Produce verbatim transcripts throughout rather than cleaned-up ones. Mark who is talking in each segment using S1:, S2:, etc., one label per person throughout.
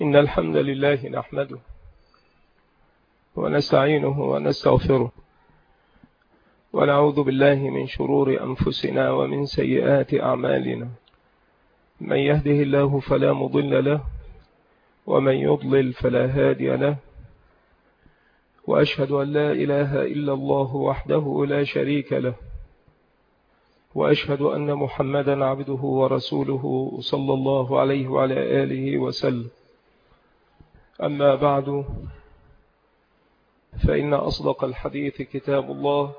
S1: إن الحمد لله نحمده ونستعينه ونستغفره ونعوذ بالله من شرور أنفسنا ومن سيئات أعمالنا. من يهده الله فلا مضل له ومن يضلل فلا هادي له، وأشهد أن لا إله إلا الله وحده لا شريك له، وأشهد أن محمدا عبده ورسوله صلى الله عليه وعلى آله وسلم. أما بعد، فإن أصدق الحديث كتاب الله،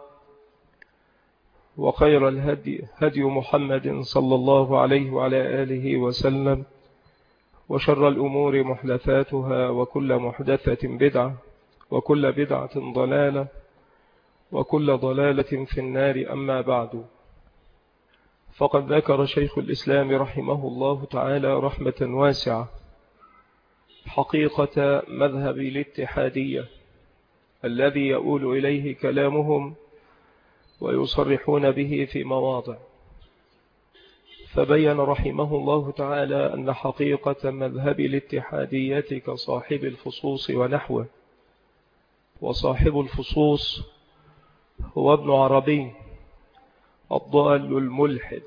S1: وخير الهدي هدي محمد صلى الله عليه وعلى آله وسلم، وشر الأمور محدثاتها، وكل محدثة بدعة، وكل بدعة ضلالة، وكل ضلالة في النار. أما بعد، فقد ذكر شيخ الإسلام رحمه الله تعالى رحمة واسعة حقيقة مذهب الاتحادية الذي يؤول إليه كلامهم ويصرحون به في مواضع. فبين رحمه الله تعالى أن حقيقة مذهب الاتحادية كصاحب الفصوص ونحوه، وصاحب الفصوص هو ابن عربي الضال الملحد.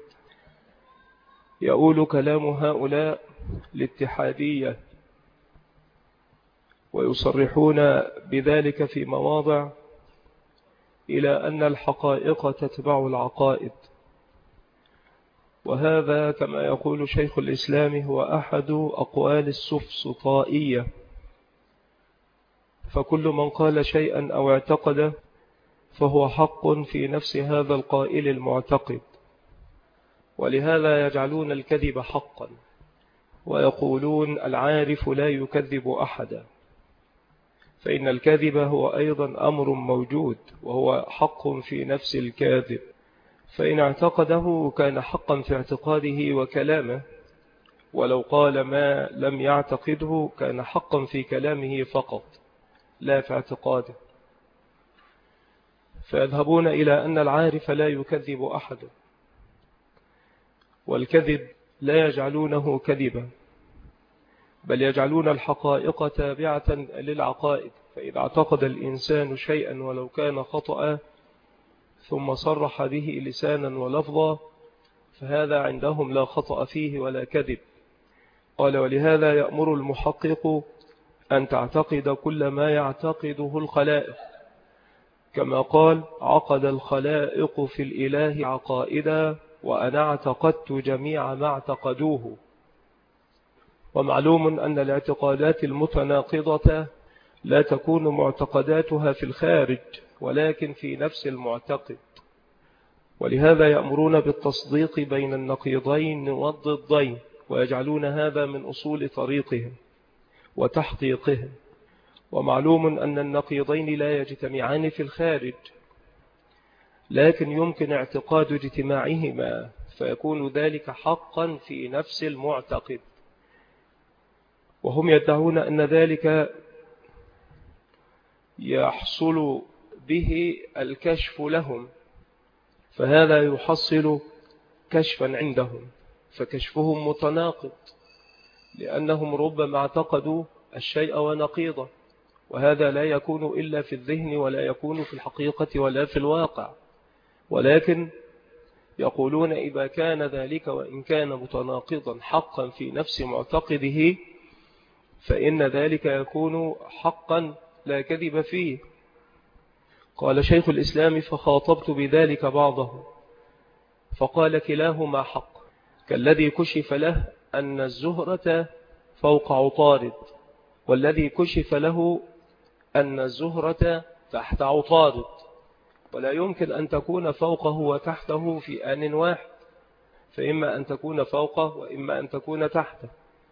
S1: يؤول كلام هؤلاء الاتحادية ويصرحون بذلك في مواضع إلى أن الحقائق تتبع العقائد، وهذا كما يقول شيخ الإسلام هو أحد أقوال السفسطائية. فكل من قال شيئا أو اعتقده فهو حق في نفس هذا القائل المعتقد، ولهذا يجعلون الكذب حقا، ويقولون العارف لا يكذب أحدا، فإن الكذب هو أيضا أمر موجود وهو حق في نفس الكاذب، فإن اعتقده كان حقا في اعتقاده وكلامه، ولو قال ما لم يعتقده كان حقا في كلامه فقط لا في اعتقاده. فيذهبون إلى أن العارف لا يكذب أحدا، والكذب لا يجعلونه كذبا، بل يجعلون الحقائق تابعة للعقائد. فإذا اعتقد الإنسان شيئا ولو كان خطأ ثم صرح به لسانا ولفظا، فهذا عندهم لا خطأ فيه ولا كذب. قال: ولهذا يأمر المحقق أن تعتقد كل ما يعتقده الخلائق، كما قال: عقد الخلائق في الإله عقائدا وأنا اعتقدت جميع ما اعتقدوه. ومعلوم أن الاعتقادات المتناقضة لا تكون معتقداتها في الخارج ولكن في نفس المعتقد، ولهذا يأمرون بالتصديق بين النقيضين والضدين، ويجعلون هذا من أصول طريقهم وتحقيقهم. ومعلوم أن النقيضين لا يجتمعان في الخارج، لكن يمكن اعتقاد اجتماعهما، فيكون ذلك حقا في نفس المعتقد. وهم يدعون أن ذلك يحصل به الكشف لهم، فهذا يحصل كشفا عندهم، فكشفهم متناقض، لأنهم ربما اعتقدوا الشيء ونقيضه، وهذا لا يكون إلا في الذهن ولا يكون في الحقيقة ولا في الواقع. ولكن يقولون إذا كان ذلك وإن كان متناقضا حقا في نفس معتقده، فإن ذلك يكون حقا لا كذب فيه. قال شيخ الإسلام: فخاطبت بذلك بعضه فقال: كلاهما حق، كالذي كشف له أن الزهرة فوق عطارد، والذي كشف له أن الزهرة تحت عطارد، ولا يمكن أن تكون فوقه وتحته في آن واحد، فإما أن تكون فوقه وإما أن تكون تحته.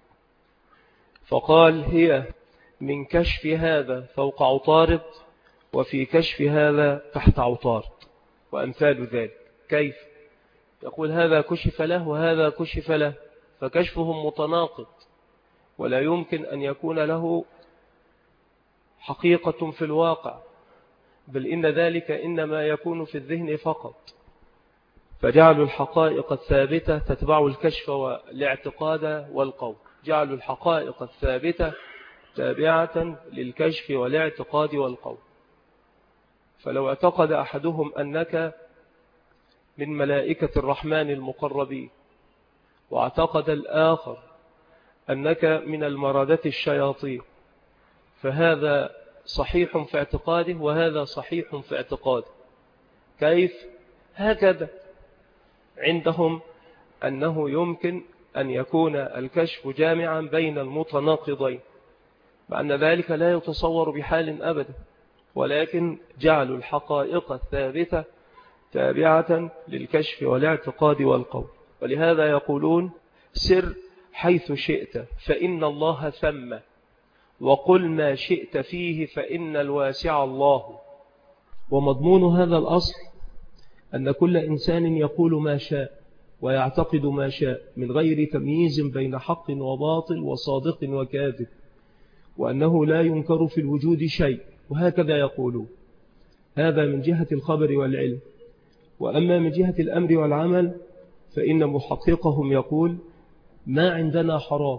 S1: فقال: هي من كشف هذا فوق عطارد، وفي كشف هذا تحت عطارد، وأمثال ذلك. كيف؟ يقول هذا كشف له وهذا كشف له، فكشفهم متناقض، ولا يمكن أن يكون له حقيقة في الواقع، بل إن ذلك إنما يكون في الذهن فقط. فجعلوا الحقائق الثابتة تتبع الكشف والاعتقاد والقول. جعلوا الحقائق الثابتة تابعة للكشف والاعتقاد والقول. فلو اعتقد أحدهم أنك من ملائكة الرحمن المقربين، واعتقد الآخر أنك من المردة الشياطين، فهذا صحيح في اعتقاده وهذا صحيح في اعتقاده. كيف؟ هكذا عندهم أنه يمكن أن يكون الكشف جامعا بين المتناقضين، مع أن ذلك لا يتصور بحال أبدا، ولكن جعلوا الحقائق الثابتة تابعة للكشف والاعتقاد والقول. ولهذا يقولون سر حيث شئت فإن الله ثم، وقل ما شئت فيه فإن الواسع الله. ومضمون هذا الأصل أن كل إنسان يقول ما شاء ويعتقد ما شاء من غير تمييز بين حق وباطل وصادق وكاذب، وأنه لا ينكر في الوجود شيء، وهكذا يقولون. هذا من جهة الخبر والعلم. وأما من جهة الأمر والعمل فإن محققهم يقول ما عندنا حرام،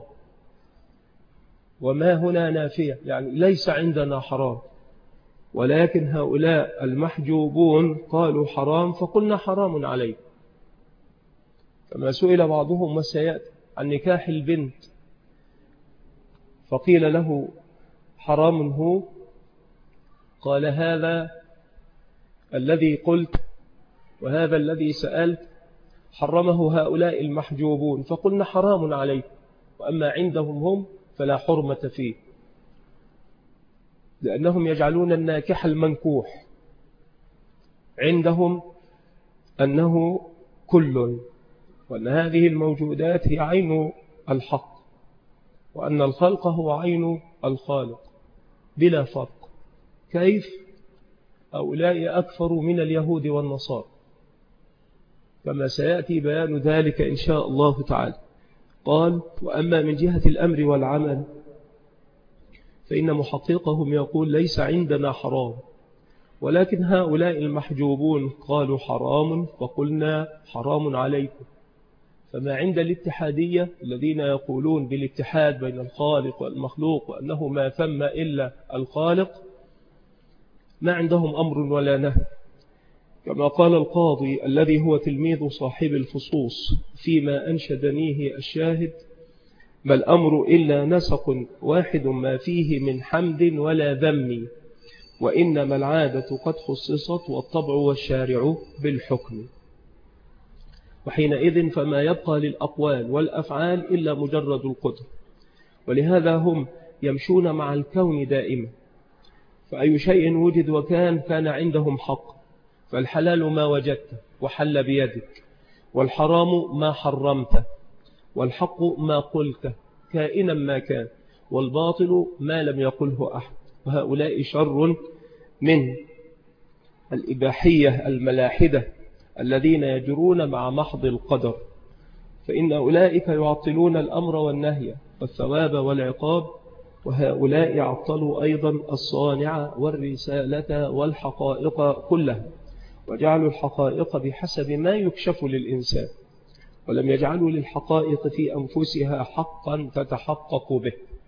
S1: وما هنا نافية، يعني ليس عندنا حرام، ولكن هؤلاء المحجوبون قالوا حرام فقلنا حرام عليه. كما سئل بعضهم وسيأتي عن نكاح البنت فقيل له حرام هو، قال هذا الذي قلت وهذا الذي سألت حرمه هؤلاء المحجوبون فقلنا حرام عليه، وأما عندهم هم فلا حرمة فيه، لأنهم يجعلون الناكح المنكوح عندهم أنه كل، وأن هذه الموجودات هي عين الحق، وأن الخلق هو عين الخالق بلا فرق. كيف؟ هؤلاء أكثر من اليهود والنصارى، كما سيأتي بيان ذلك إن شاء الله تعالى. قال وأما من جهة الأمر والعمل فإن محققهم يقول ليس عندنا حرام، ولكن هؤلاء المحجوبون قالوا حرام فقلنا حرام عليكم. فما عند الاتحادية الذين يقولون بالاتحاد بين الخالق والمخلوق وأنه ما ثم إلا الخالق، ما عندهم أمر ولا نهي، كما قال القاضي الذي هو تلميذ صاحب الفصوص فيما أنشدنيه الشاهد: ما الأمر إلا نسق واحد ما فيه من حمد ولا ذم، وإنما العادة قد خصصت والطبع والشارع بالحكم. وحينئذ فما يبقى للأقوال والأفعال إلا مجرد القدر، ولهذا هم يمشون مع الكون دائما، فأي شيء وجد وكان كان عندهم حق، فالحلال ما وجدته وحل بيدك، والحرام ما حرمته، والحق ما قلته كائنا ما كان، والباطل ما لم يقله أحد. وهؤلاء شر من الإباحية الملاحدة الذين يجرون مع محض القدر، فإن أولئك يعطلون الأمر والنهي والثواب والعقاب، وهؤلاء عطلوا أيضا الصانع والرسالة والحقائق كلها، وجعلوا الحقائق بحسب ما يكشف للإنسان، ولم يجعلوا للحقائق في أنفسها حقا تتحقق به.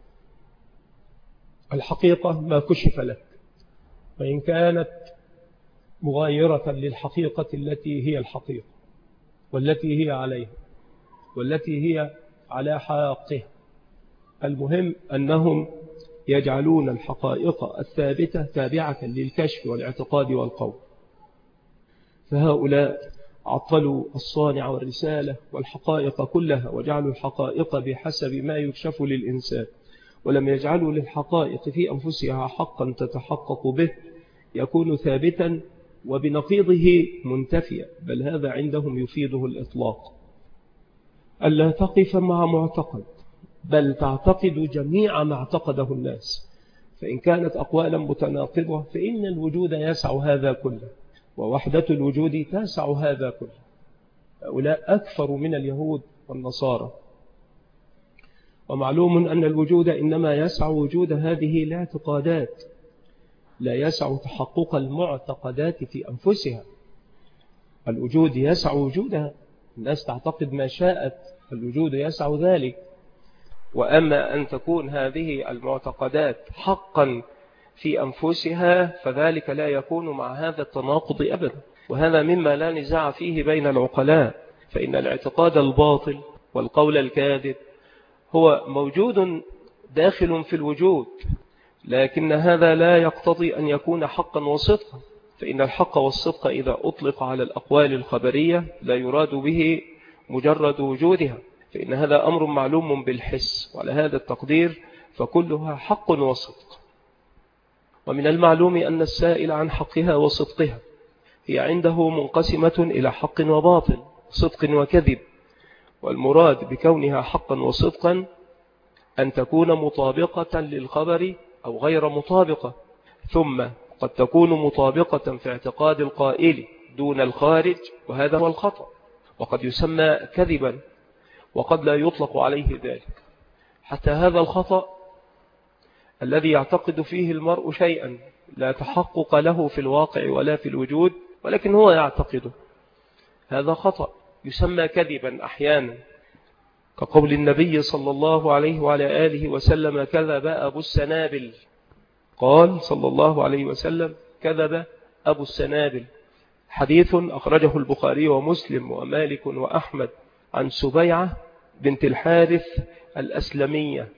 S1: الحقيقة ما كشف لك، وإن كانت مغايرة للحقيقة التي هي الحقيقة والتي هي عليها والتي هي على حقها. المهم أنهم يجعلون الحقائق الثابتة تابعة للكشف والاعتقاد والقول. فهؤلاء عطلوا الصانع والرسالة والحقائق كلها، وجعلوا الحقائق بحسب ما يكشف للإنسان، ولم يجعلوا للحقائق في أنفسها حقا تتحقق به يكون ثابتا وبنقيضه منتفيا، بل هذا عندهم يفيده الإطلاق. ألا تقف مع معتقد، بل تعتقد جميع ما اعتقده الناس، فإن كانت أقوالا متناقضة فإن الوجود يسع هذا كله، ووحدة الوجود تسع هذا كله. هؤلاء أكثر من اليهود والنصارى. ومعلوم أن الوجود إنما يسع وجود هذه الاعتقادات، لا يسع تحقق المعتقدات في أنفسها. الوجود يسع وجودها، الناس تعتقد ما شاءت، الوجود يسع ذلك، وأما أن تكون هذه المعتقدات حقا في أنفسها فذلك لا يكون مع هذا التناقض أبدا، وهذا مما لا نزاع فيه بين العقلاء، فإن الاعتقاد الباطل والقول الكاذب هو موجود داخل في الوجود، لكن هذا لا يقتضي أن يكون حقا وصدقا، فإن الحق والصدق إذا أطلق على الأقوال الخبرية لا يراد به مجرد وجودها، فإن هذا أمر معلوم بالحس، وعلى هذا التقدير فكلها حق وصدق. ومن المعلوم أن السائل عن حقها وصدقها هي عنده منقسمة إلى حق وباطل، صدق وكذب، والمراد بكونها حقا وصدقا أن تكون مطابقة للخبر أو غير مطابقة، ثم قد تكون مطابقة في اعتقاد القائل دون الخارج، وهذا هو الخطأ، وقد يسمى كذبا وقد لا يطلق عليه ذلك. حتى هذا الخطأ الذي يعتقد فيه المرء شيئا لا تحقق له في الواقع ولا في الوجود ولكن هو يعتقده، هذا خطأ يسمى كذبا أحيانا، كقول النبي صلى الله عليه وعلى آله وسلم كذب أبو السنابل، قال صلى الله عليه وسلم كذب أبو السنابل، حديث أخرجه البخاري ومسلم ومالك وأحمد عن سبيعة بنت الحارث الأسلمية،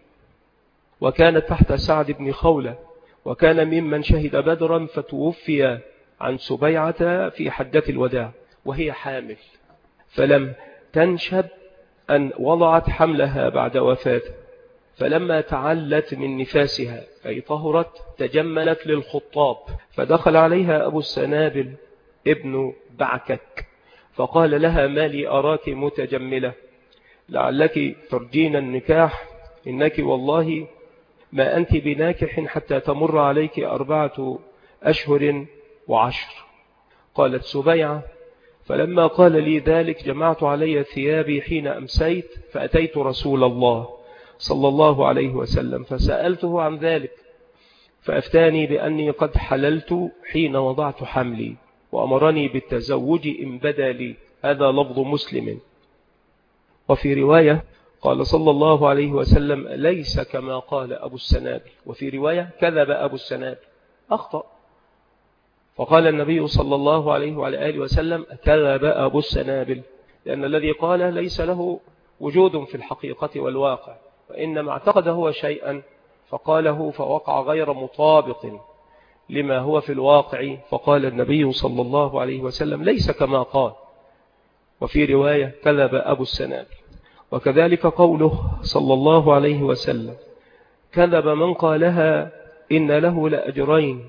S1: وكانت تحت سعد بن خولة، وكان ممن شهد بدرا فتوفي عن سبيعة في حجة الوداع وهي حامل، فلم تنشب أن وضعت حملها بعد وفاته، فلما تعلت من نفاسها أي طهرت تجملت للخطاب، فدخل عليها أبو السنابل ابن بعكك فقال لها ما لي أراك متجملة، لعلك ترجين النكاح، إنك والله ما أنت بناكح حتى تمر عليك أربعة أشهر وعشر. قالت سبيعة فلما قال لي ذلك جمعت علي ثيابي حين أمسيت فأتيت رسول الله صلى الله عليه وسلم فسألته عن ذلك فأفتاني بأني قد حللت حين وضعت حملي وأمرني بالتزوج إن بدا لي، هذا لفظ مسلم. وفي رواية قال صلى الله عليه وسلم ليس كما قال أبو السنابل، وفي رواية كذب أبو السنابل، أخطأ، فقال النبي صلى الله عليه وعلى آله وسلم كذب أبو السنابل، لأن الذي قال ليس له وجود في الحقيقة والواقع، وإنما اعتقد هو شيئا فقاله فوقع غير مطابق لما هو في الواقع، فقال النبي صلى الله عليه وسلم ليس كما قال، وفي رواية كذب أبو السنابل. وكذلك قوله صلى الله عليه وسلم كذب من قالها إن له لأجرين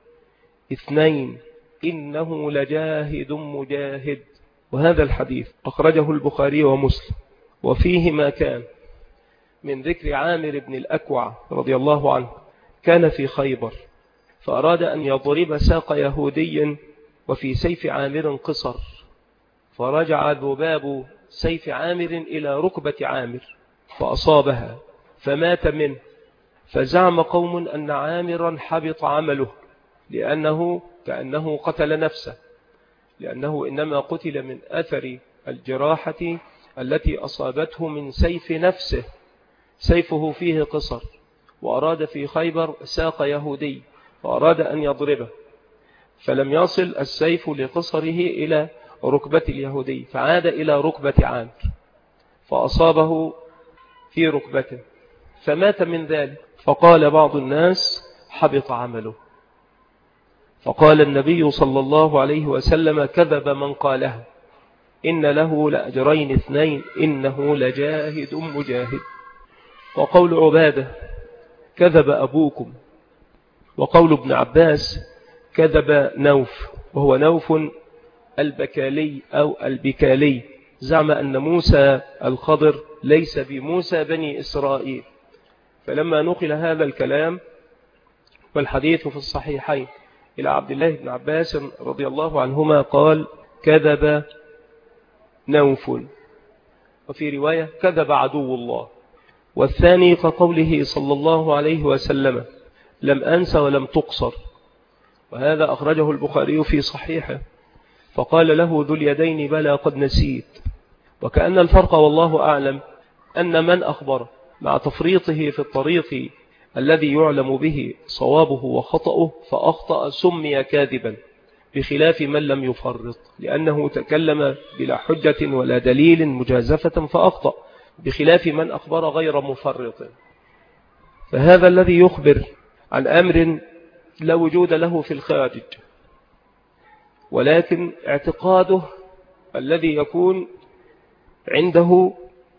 S1: اثنين إنه لجاهد مجاهد، وهذا الحديث أخرجه البخاري ومسلم، وفيه ما كان من ذكر عامر بن الأكوع رضي الله عنه، كان في خيبر فأراد أن يضرب ساق يهودي وفي سيف عامر قصر، فرجع ذباب سيف عامر إلى ركبة عامر فأصابها فمات منه، فزعم قوم أن عامرا حبط عمله لأنه كأنه قتل نفسه، لأنه إنما قتل من أثر الجراحة التي أصابته من سيف نفسه، سيفه فيه قصر، وأراد في خيبر ساق يهودي وأراد أن يضربه، فلم يصل السيف لقصره إلى ركبة اليهودي، فعاد إلى ركبة عامر فأصابه في ركبته فمات من ذلك، فقال بعض الناس حبط عمله، فقال النبي صلى الله عليه وسلم كذب من قالها إن له لأجرين اثنين إنه لجاهد مجاهد. وقول عبادة كذب أبوكم، وقول ابن عباس كذب نوف، وهو نوف البكالي أو البكالي، زعم أن موسى الخضر ليس بموسى بني إسرائيل، فلما نقل هذا الكلام والحديث في الصحيحين إلى عبد الله بن عباس رضي الله عنهما قال كذب نوف، وفي رواية كذب عدو الله. والثاني كقوله صلى الله عليه وسلم لم أنس ولم تقصر، وهذا أخرجه البخاري في صحيحه، فقال له ذو اليدين بلى قد نسيت، وكأن الفرق والله أعلم أن من أخبر مع تفريطه في الطريق الذي يعلم به صوابه وخطأه فأخطأ سمي كاذبا، بخلاف من لم يفرط لأنه تكلم بلا حجة ولا دليل مجازفة فأخطأ، بخلاف من أخبر غير مفرط. فهذا الذي يخبر عن أمر لا وجود له في الخارج، ولكن اعتقاده الذي يكون عنده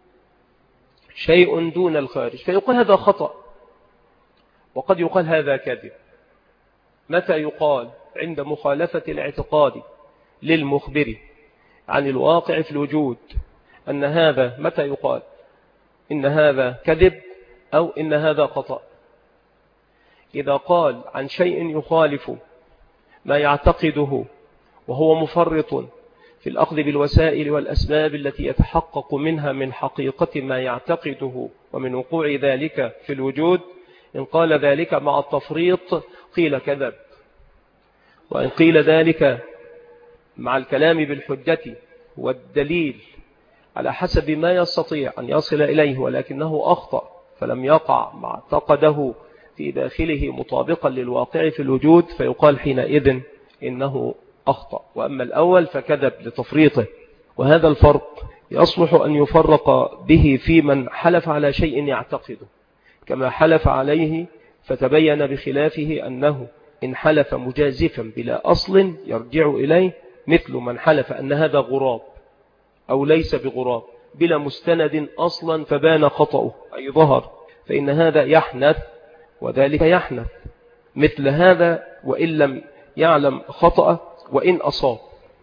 S1: شيء دون الخارج، فيقال هذا خطأ، وقد يقال هذا كذب. متى يقال؟ عند مخالفة الاعتقاد للمخبر عن الواقع في الوجود أن هذا، متى يقال إن هذا كذب أو إن هذا خطأ؟ إذا قال عن شيء يخالف ما يعتقده وهو مفرط في الأخذ بالوسائل والأسباب التي يتحقق منها من حقيقة ما يعتقده ومن وقوع ذلك في الوجود، إن قال ذلك مع التفريط قيل كذب، وإن قيل ذلك مع الكلام بالحجة والدليل على حسب ما يستطيع أن يصل إليه ولكنه أخطأ فلم يقع ما اعتقده في داخله مطابقا للواقع في الوجود، فيقال حينئذ إنه أخطأ. وأما الأول فكذب لتفريطه. وهذا الفرق يصلح أن يفرق به في من حلف على شيء يعتقده كما حلف عليه فتبين بخلافه أنه إن حلف مجازفا بلا أصل يرجع إليه، مثل من حلف أن هذا غراب أو ليس بغراب بلا مستند أصلا فبان خطأه أي ظهر، فإن هذا يحنث وذلك يحنث مثل هذا وإن لم يعلم خطأه وإن أصاب،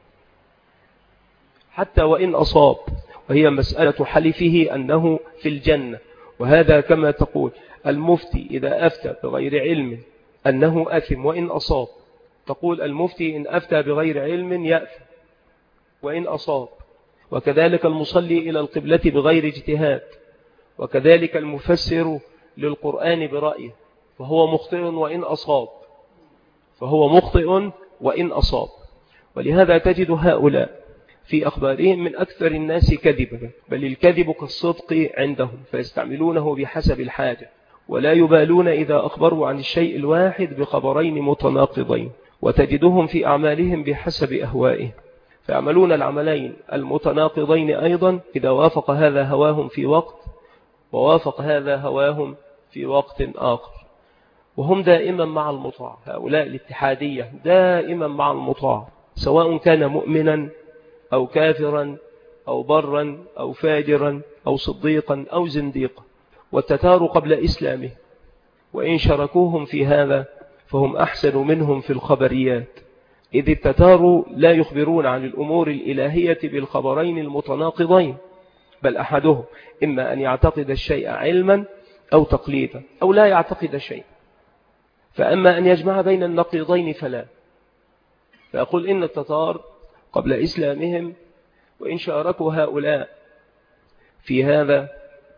S1: حتى وإن أصاب، وهي مسألة حلفه أنه في الجنة. وهذا كما تقول المفتي إذا أفتى بغير علم أنه أثم وإن أصاب، تقول المفتي إن أفتى بغير علم يأثم وإن أصاب، وكذلك المصلي إلى القبلة بغير اجتهاد، وكذلك المفسر للقرآن برأيه فهو مخطئ وإن أصاب، فهو مخطئ وإن أصاب. ولهذا تجد هؤلاء في أخبارهم من أكثر الناس كذبا، بل الكذب كالصدق عندهم فيستعملونه بحسب الحاجة، ولا يبالون إذا أخبروا عن الشيء الواحد بخبرين متناقضين، وتجدهم في أعمالهم بحسب أهوائهم، فيعملون العملين المتناقضين أيضا إذا وافق هذا هواهم في وقت ووافق هذا هواهم في وقت آخر. وهم دائما مع المطاع، هؤلاء الاتحادية دائما مع المطاع، سواء كان مؤمنا أو كافرا أو برا أو فاجرا أو صديقا أو زنديقا، والتتار قبل إسلامه، وإن شركوهم في هذا فهم أحسن منهم في الخبريات، إذ التتار لا يخبرون عن الأمور الإلهية بالخبرين المتناقضين، بل أحدهم إما أن يعتقد الشيء علما أو تقليدا أو لا يعتقد شيء، فأما أن يجمع بين النقيضين فلا. فأقول إن التتار قبل إسلامهم وإن شاركوا هؤلاء في هذا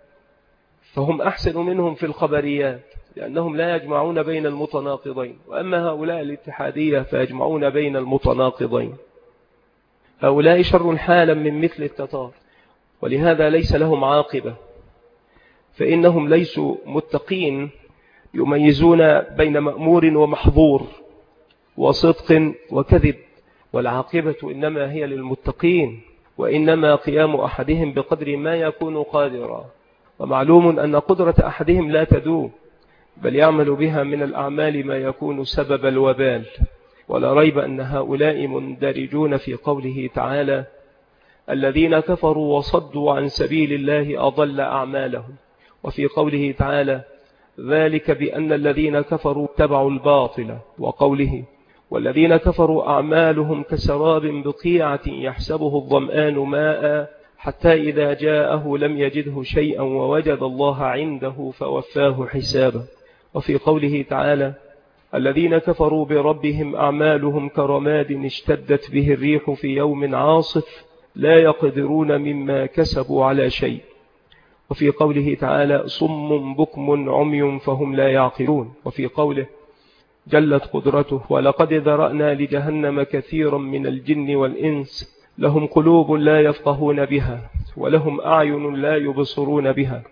S1: فهم أحسن منهم في الخبريات، لأنهم لا يجمعون بين المتناقضين، وأما هؤلاء الاتحادية فيجمعون بين المتناقضين. هؤلاء شر حالا من مثل التتار، ولهذا ليس لهم عاقبة، فإنهم ليسوا متقين يميزون بين مأمور ومحظور وصدق وكذب، والعاقبة إنما هي للمتقين، وإنما قيام أحدهم بقدر ما يكون قادرا. ومعلوم أن قدرة أحدهم لا تدوم، بل يعمل بها من الأعمال ما يكون سبب الوبال. ولا ريب أن هؤلاء مندرجون في قوله تعالى الذين كفروا وصدوا عن سبيل الله أضل أعمالهم، وفي قوله تعالى ذلك بأن الذين كفروا اتبعوا الباطل، وقوله والذين كفروا أعمالهم كسراب بقيعة يحسبه الظمآن ماء حتى إذا جاءه لم يجده شيئا ووجد الله عنده فوفاه حسابه. وفي قوله تعالى الذين كفروا بربهم أعمالهم كرماد اشتدت به الريح في يوم عاصف لا يقدرون مما كسبوا على شيء. وفي قوله تعالى صم بكم عمي فهم لا يعقلون. وفي قوله جلت قدرته ولقد ذرأنا لجهنم كثيرا من الجن والإنس لهم قلوب لا يفقهون بها ولهم أعين لا يبصرون بها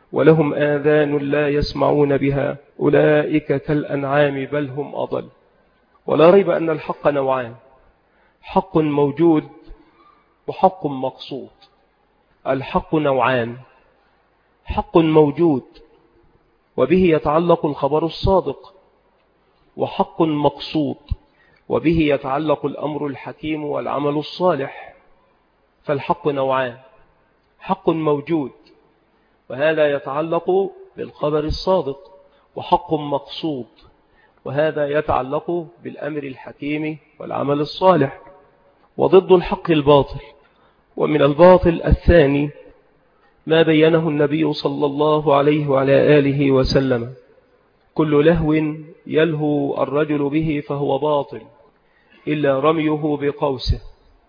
S1: ولهم آذان لا يسمعون بها أولئك كالأنعام بل هم أضل. ولا ريب أن الحق نوعان: حق موجود وحق مقصود. الحق نوعان: حق موجود وبه يتعلق الخبر الصادق، وحق مقصود وبه يتعلق الأمر الحكيم والعمل الصالح. فالحق نوعان: حق موجود وهذا يتعلق بالخبر الصادق، وحق مقصود وهذا يتعلق بالأمر الحكيم والعمل الصالح. وضد الحق الباطل، ومن الباطل الثاني ما بينه النبي صلى الله عليه وعلى آله وسلم: كل لهو يلهو الرجل به فهو باطل إلا رميه بقوسه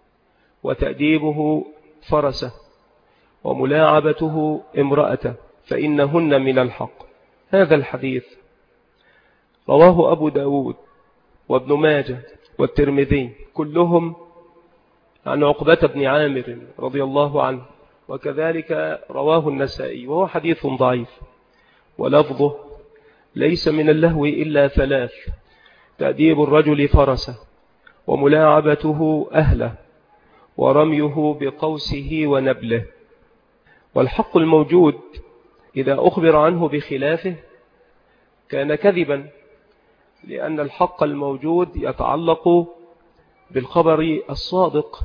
S1: وتأديبه فرسه وملاعبته امرأته فإنهن من الحق. هذا الحديث رواه أبو داود وابن ماجه والترمذي كلهم عن عقبة بن عامر رضي الله عنه، وكذلك رواه النسائي، وهو حديث ضعيف. ولفظه: ليس من اللهو إلا ثلاث: تأديب الرجل فرسه، وملاعبته أهله، ورميه بقوسه ونبله. والحق الموجود إذا أخبر عنه بخلافه كان كذبا، لأن الحق الموجود يتعلق بالخبر الصادق،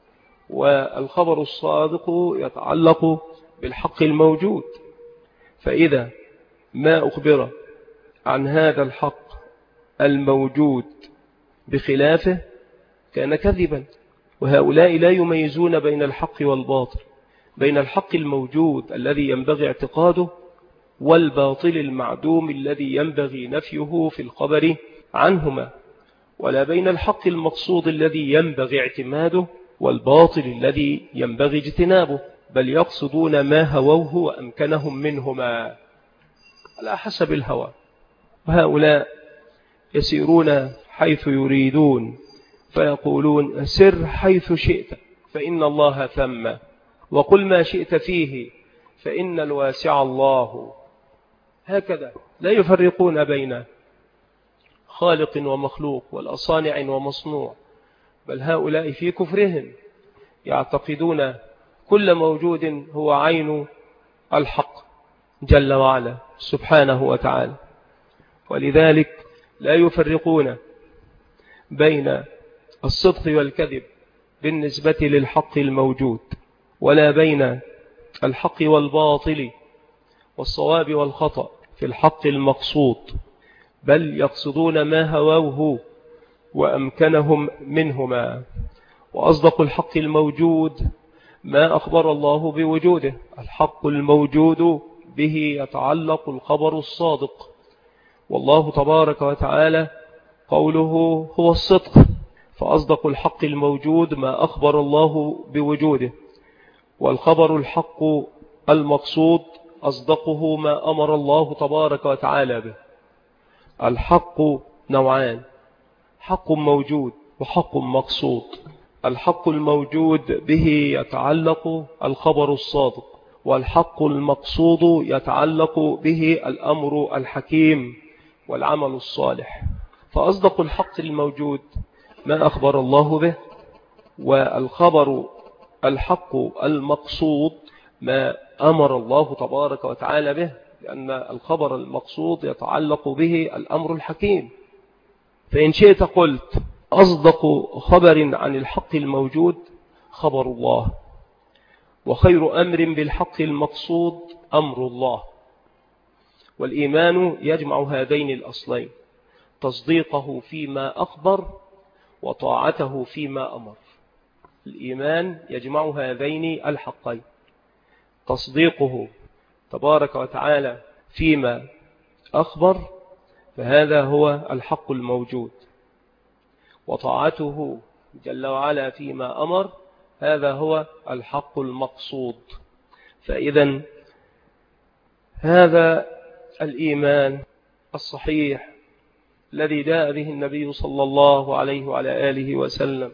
S1: والخبر الصادق يتعلق بالحق الموجود. فإذا ما أخبر عن هذا الحق الموجود بخلافه كان كذبا. وهؤلاء لا يميزون بين الحق والباطل، بين الحق الموجود الذي ينبغي اعتقاده والباطل المعدوم الذي ينبغي نفيه في الخبر عنهما، ولا بين الحق المقصود الذي ينبغي اعتماده والباطل الذي ينبغي اجتنابه، بل يقصدون ما هووه وأمكنهم منهما على حسب الهوى. وهؤلاء يسيرون حيث يريدون فيقولون: سر حيث شئت فإن الله ثم، وقل ما شئت فيه فإن الواسع الله. هكذا لا يفرقون بين خالق ومخلوق والأصانع ومصنوع، بل هؤلاء في كفرهم يعتقدون كل موجود هو عين الحق جل وعلا سبحانه وتعالى. ولذلك لا يفرقون بين الصدق والكذب بالنسبة للحق الموجود، ولا بين الحق والباطل والصواب والخطأ في الحق المقصود، بل يقصدون ما هووه وأمكنهم منهما. وأصدق الحق الموجود ما أخبر الله بوجوده. الحق الموجود به يتعلق الخبر الصادق، والله تبارك وتعالى قوله هو الصدق، فأصدق الحق الموجود ما أخبر الله بوجوده. والخبر الحق المقصود أصدقه ما أمر الله تبارك وتعالى به. الحق نوعان: حق موجود وحق مقصود. الحق الموجود به يتعلق الخبر الصادق، والحق المقصود يتعلق به الأمر الحكيم والعمل الصالح. فأصدق الحق الموجود ما أخبر الله به، والخبر الحق المقصود ما أمر الله تبارك وتعالى به، لأن الخبر المقصود يتعلق به الأمر الحكيم. فإن شئت قلت: أصدق خبر عن الحق الموجود خبر الله، وخير أمر بالحق المقصود أمر الله. والإيمان يجمع هذين الأصلين: تصديقه فيما أخبر وطاعته فيما أمر. الإيمان يجمع هذين الحقين: تصديقه تبارك وتعالى فيما أخبر، فهذا هو الحق الموجود، وطاعته جل وعلا فيما أمر، هذا هو الحق المقصود. فإذا هذا الإيمان الصحيح الذي جاء به النبي صلى الله عليه وعلى آله وسلم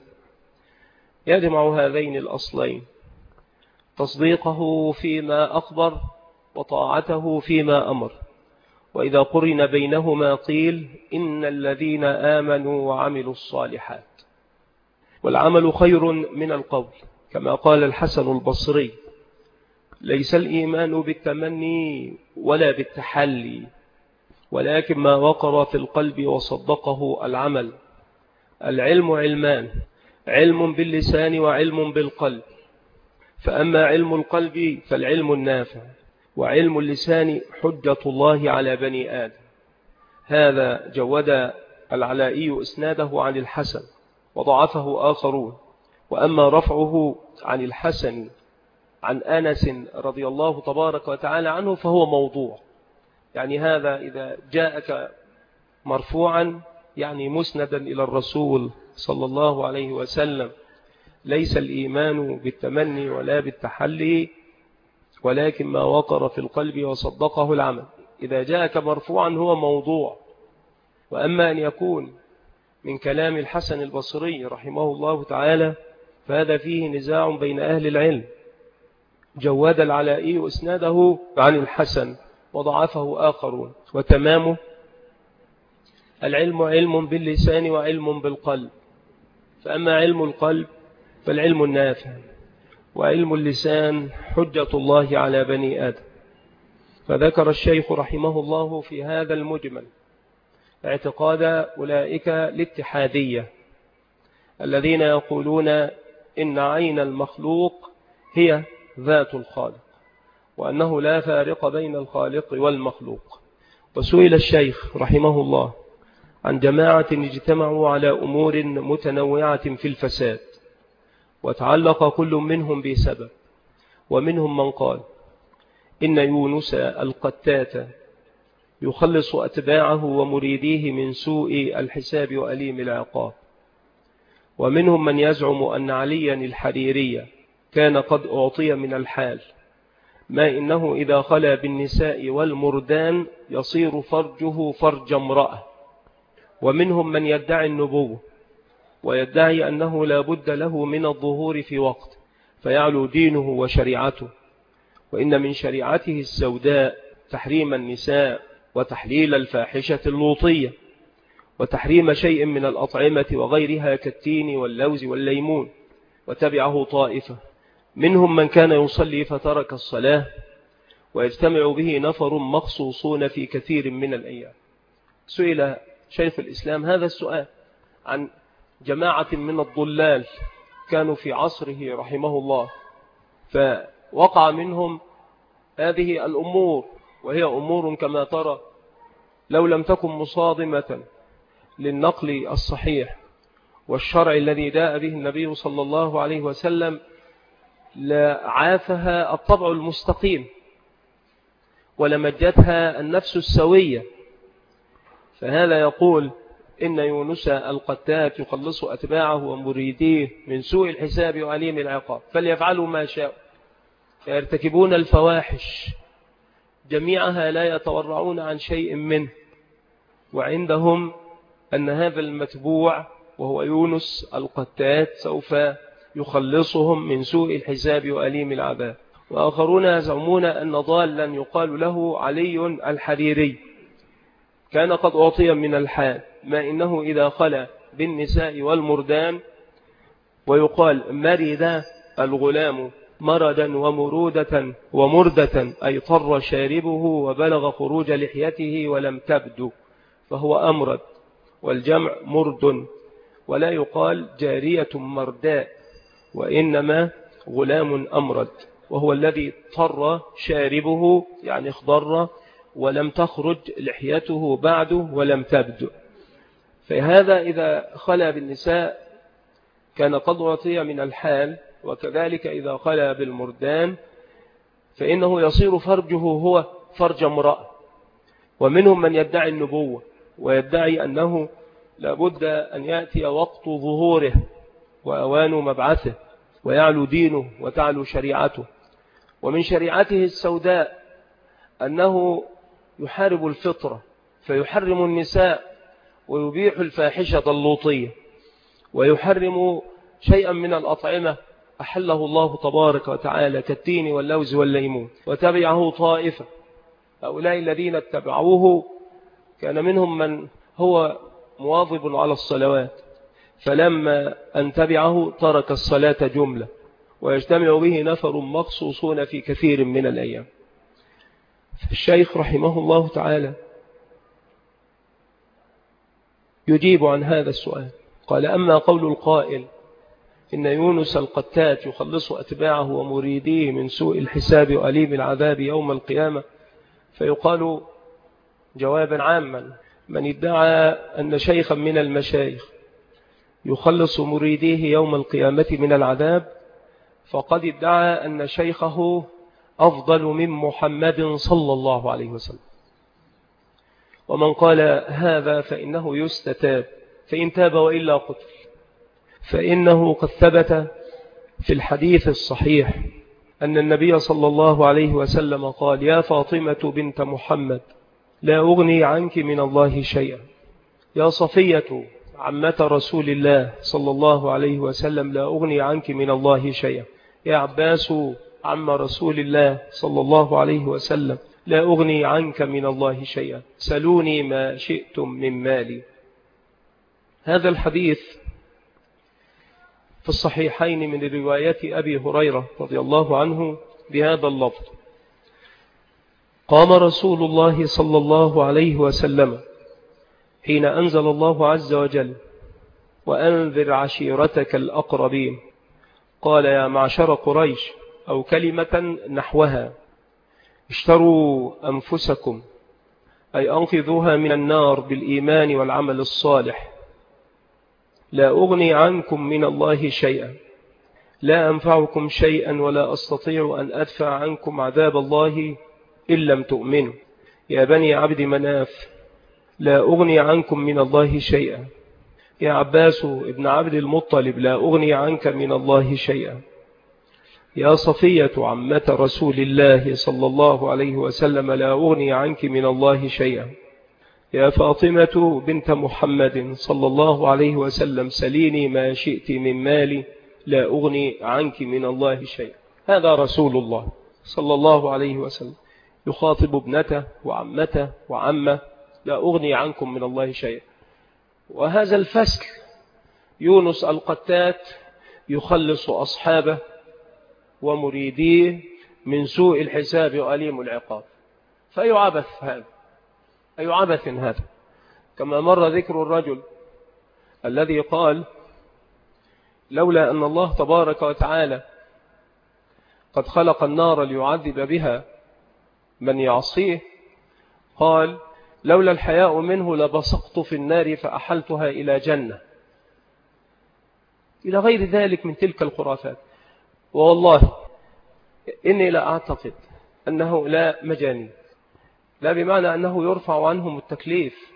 S1: يجمع هذين الأصلين: تصديقه فيما أخبر وطاعته فيما أمر، وإذا قرن بينهما قيل إن الذين آمنوا وعملوا الصالحات. والعمل خير من القول، كما قال الحسن البصري: ليس الإيمان بالتمني ولا بالتحلي، ولكن ما وقر في القلب وصدقه العمل. العلم علمان: علم باللسان وعلم بالقلب، فأما علم القلب فالعلم النافع، وعلم اللسان حجة الله على بني آدم. هذا جود العلائي إسناده عن الحسن وضعفه آخرون. وأما رفعه عن الحسن عن أنس رضي الله تبارك وتعالى عنه فهو موضوع. يعني هذا إذا جاءك مرفوعا يعني مسندا إلى الرسول صلى الله عليه وسلم: ليس الإيمان بالتمني ولا بالتحلي، ولكن ما وقر في القلب وصدقه العمل. إذا جاءك مرفوعا هو موضوع. وأما أن يكون من كلام الحسن البصري رحمه الله تعالى فهذا فيه نزاع بين أهل العلم. جود العلائي إسناده عن الحسن وضعفه آخرون. وتمامه: العلم علم باللسان وعلم بالقلب، فأما علم القلب فالعلم النافع، وعلم اللسان حجة الله على بني آدم. فذكر الشيخ رحمه الله في هذا المجمل اعتقاد أولئك الاتحادية الذين يقولون إن عين المخلوق هي ذات الخالق، وأنه لا فارق بين الخالق والمخلوق. وسئل الشيخ رحمه الله عن جماعة اجتمعوا على أمور متنوعة في الفساد، وتعلق كل منهم بسبب. ومنهم من قال إن يونس القتات يخلص أتباعه ومريديه من سوء الحساب وأليم العقاب. ومنهم من يزعم أن عليا الحريري كان قد أعطي من الحال ما إنه إذا خلا بالنساء والمردان يصير فرجه فرج امرأة. ومنهم من يدعي النبوة ويدعي أنه لا بد له من الظهور في وقت فيعلو دينه وشريعته، وإن من شريعته السوداء تحريم النساء وتحليل الفاحشة اللوطية وتحريم شيء من الأطعمة وغيرها كالتين واللوز والليمون. وتبعه طائفة منهم من كان يصلي فترك الصلاة، ويجتمع به نفر مخصوصون في كثير من الأيام. سئل شيخ الإسلام هذا السؤال عن جماعة من الضلال كانوا في عصره رحمه الله، فوقع منهم هذه الأمور، وهي أمور كما ترى لو لم تكن مصادمة للنقل الصحيح والشرع الذي جاء به النبي صلى الله عليه وسلم لعافها الطبع المستقيم ولمجتها النفس السوية. فهذا يقول إن يونس القتات يخلص أتباعه ومريديه من سوء الحساب وأليم العقاب، فليفعلوا ما شاء، فيرتكبون الفواحش جميعها لا يتورعون عن شيء منه، وعندهم أن هذا المتبوع وهو يونس القتات سوف يخلصهم من سوء الحساب وأليم العذاب. وآخرون يزعمون أن ضالا يقال له علي الحريري كان قد أعطي من الحال ما إنه إذا خلا بالنساء والمردان، ويقال مرد الغلام مردا ومرودة ومردة أي طر شاربه وبلغ خروج لحيته ولم تبدو فهو أمرد، والجمع مرد، ولا يقال جارية مرداء، وإنما غلام أمرد، وهو الذي طر شاربه يعني اخضر ولم تخرج لحيته بعده ولم تبدو. فهذا إذا خلا بالنساء كان قد أعطي من الحال، وكذلك إذا خلا بالمردان فإنه يصير فرجه هو فرج امرأة. ومنهم من يدعي النبوة ويدعي أنه لابد أن يأتي وقت ظهوره وأوان مبعثه ويعلو دينه وتعلو شريعته. ومن شريعته السوداء أنه يحارب الفطرة فيحرم النساء ويبيح الفاحشة اللوطية، ويحرم شيئا من الأطعمة أحله الله تبارك وتعالى كالتين واللوز والليمون، وتبعه طائفة، هؤلاء الذين اتبعوه كان منهم من هو مواظب على الصلوات، فلما أن تبعه ترك الصلاة جملة، ويجتمع به نفر مخصوصون في كثير من الأيام. الشيخ رحمه الله تعالى يجيب عن هذا السؤال، قال: أما قول القائل إن يونس القتات يخلص أتباعه ومريديه من سوء الحساب وأليم العذاب يوم القيامة، فيقال جوابا عاما: من ادعى أن شيخا من المشايخ يخلص مريديه يوم القيامة من العذاب فقد ادعى أن شيخه أفضل من محمد صلى الله عليه وسلم. ومن قال هذا فإنه يستتاب، فإن تاب وإلا قتل، فإنه قد ثبت في الحديث الصحيح أن النبي صلى الله عليه وسلم قال: يا فاطمة بنت محمد لا أغني عنك من الله شيئا. يا صفية عمة رسول الله صلى الله عليه وسلم لا أغني عنك من الله شيئا. يا عباس عم رسول الله صلى الله عليه وسلم لا أغني عنك من الله شيئا، سلوني ما شئتم من مالي. هذا الحديث في الصحيحين من رواية أبي هريرة رضي الله عنه بهذا اللفظ: قام رسول الله صلى الله عليه وسلم حين أنزل الله عز وجل: وأنذر عشيرتك الأقربين، قال: يا معشر قريش، أو كلمة نحوها: اشتروا أنفسكم، أي أنقذوها من النار بالإيمان والعمل الصالح. لا أغني عنكم من الله شيئا، لا أنفعكم شيئا، ولا أستطيع أن أدفع عنكم عذاب الله إن لم تؤمنوا. يا بني عبد مناف لا أغني عنكم من الله شيئا. يا عباس ابن عبد المطلب لا أغني عنك من الله شيئا. يا صفية عمة رسول الله صلى الله عليه وسلم لا أغني عنك من الله شيئا. يا فاطمة بنت محمد صلى الله عليه وسلم سليني ما شئت من مالي، لا أغني عنك من الله شيئا. هذا رسول الله صلى الله عليه وسلم يخاطب ابنته وعمته وعمه: لا أغني عنكم من الله شيئا. وهذا الفصل يونس القتات يخلص أصحابه ومريديه من سوء الحساب وأليم العقاب. فأي عبث هذا، أي عبث هذا. كما مر ذكر الرجل الذي قال: لولا أن الله تبارك وتعالى قد خلق النار ليعذب بها من يعصيه، قال: لولا الحياء منه لبصقت في النار فأحلتها إلى جنة، إلى غير ذلك من تلك الخرافات. والله إني لا أعتقد أنه لا مجانين، لا بمعنى أنه يرفع عنهم التكليف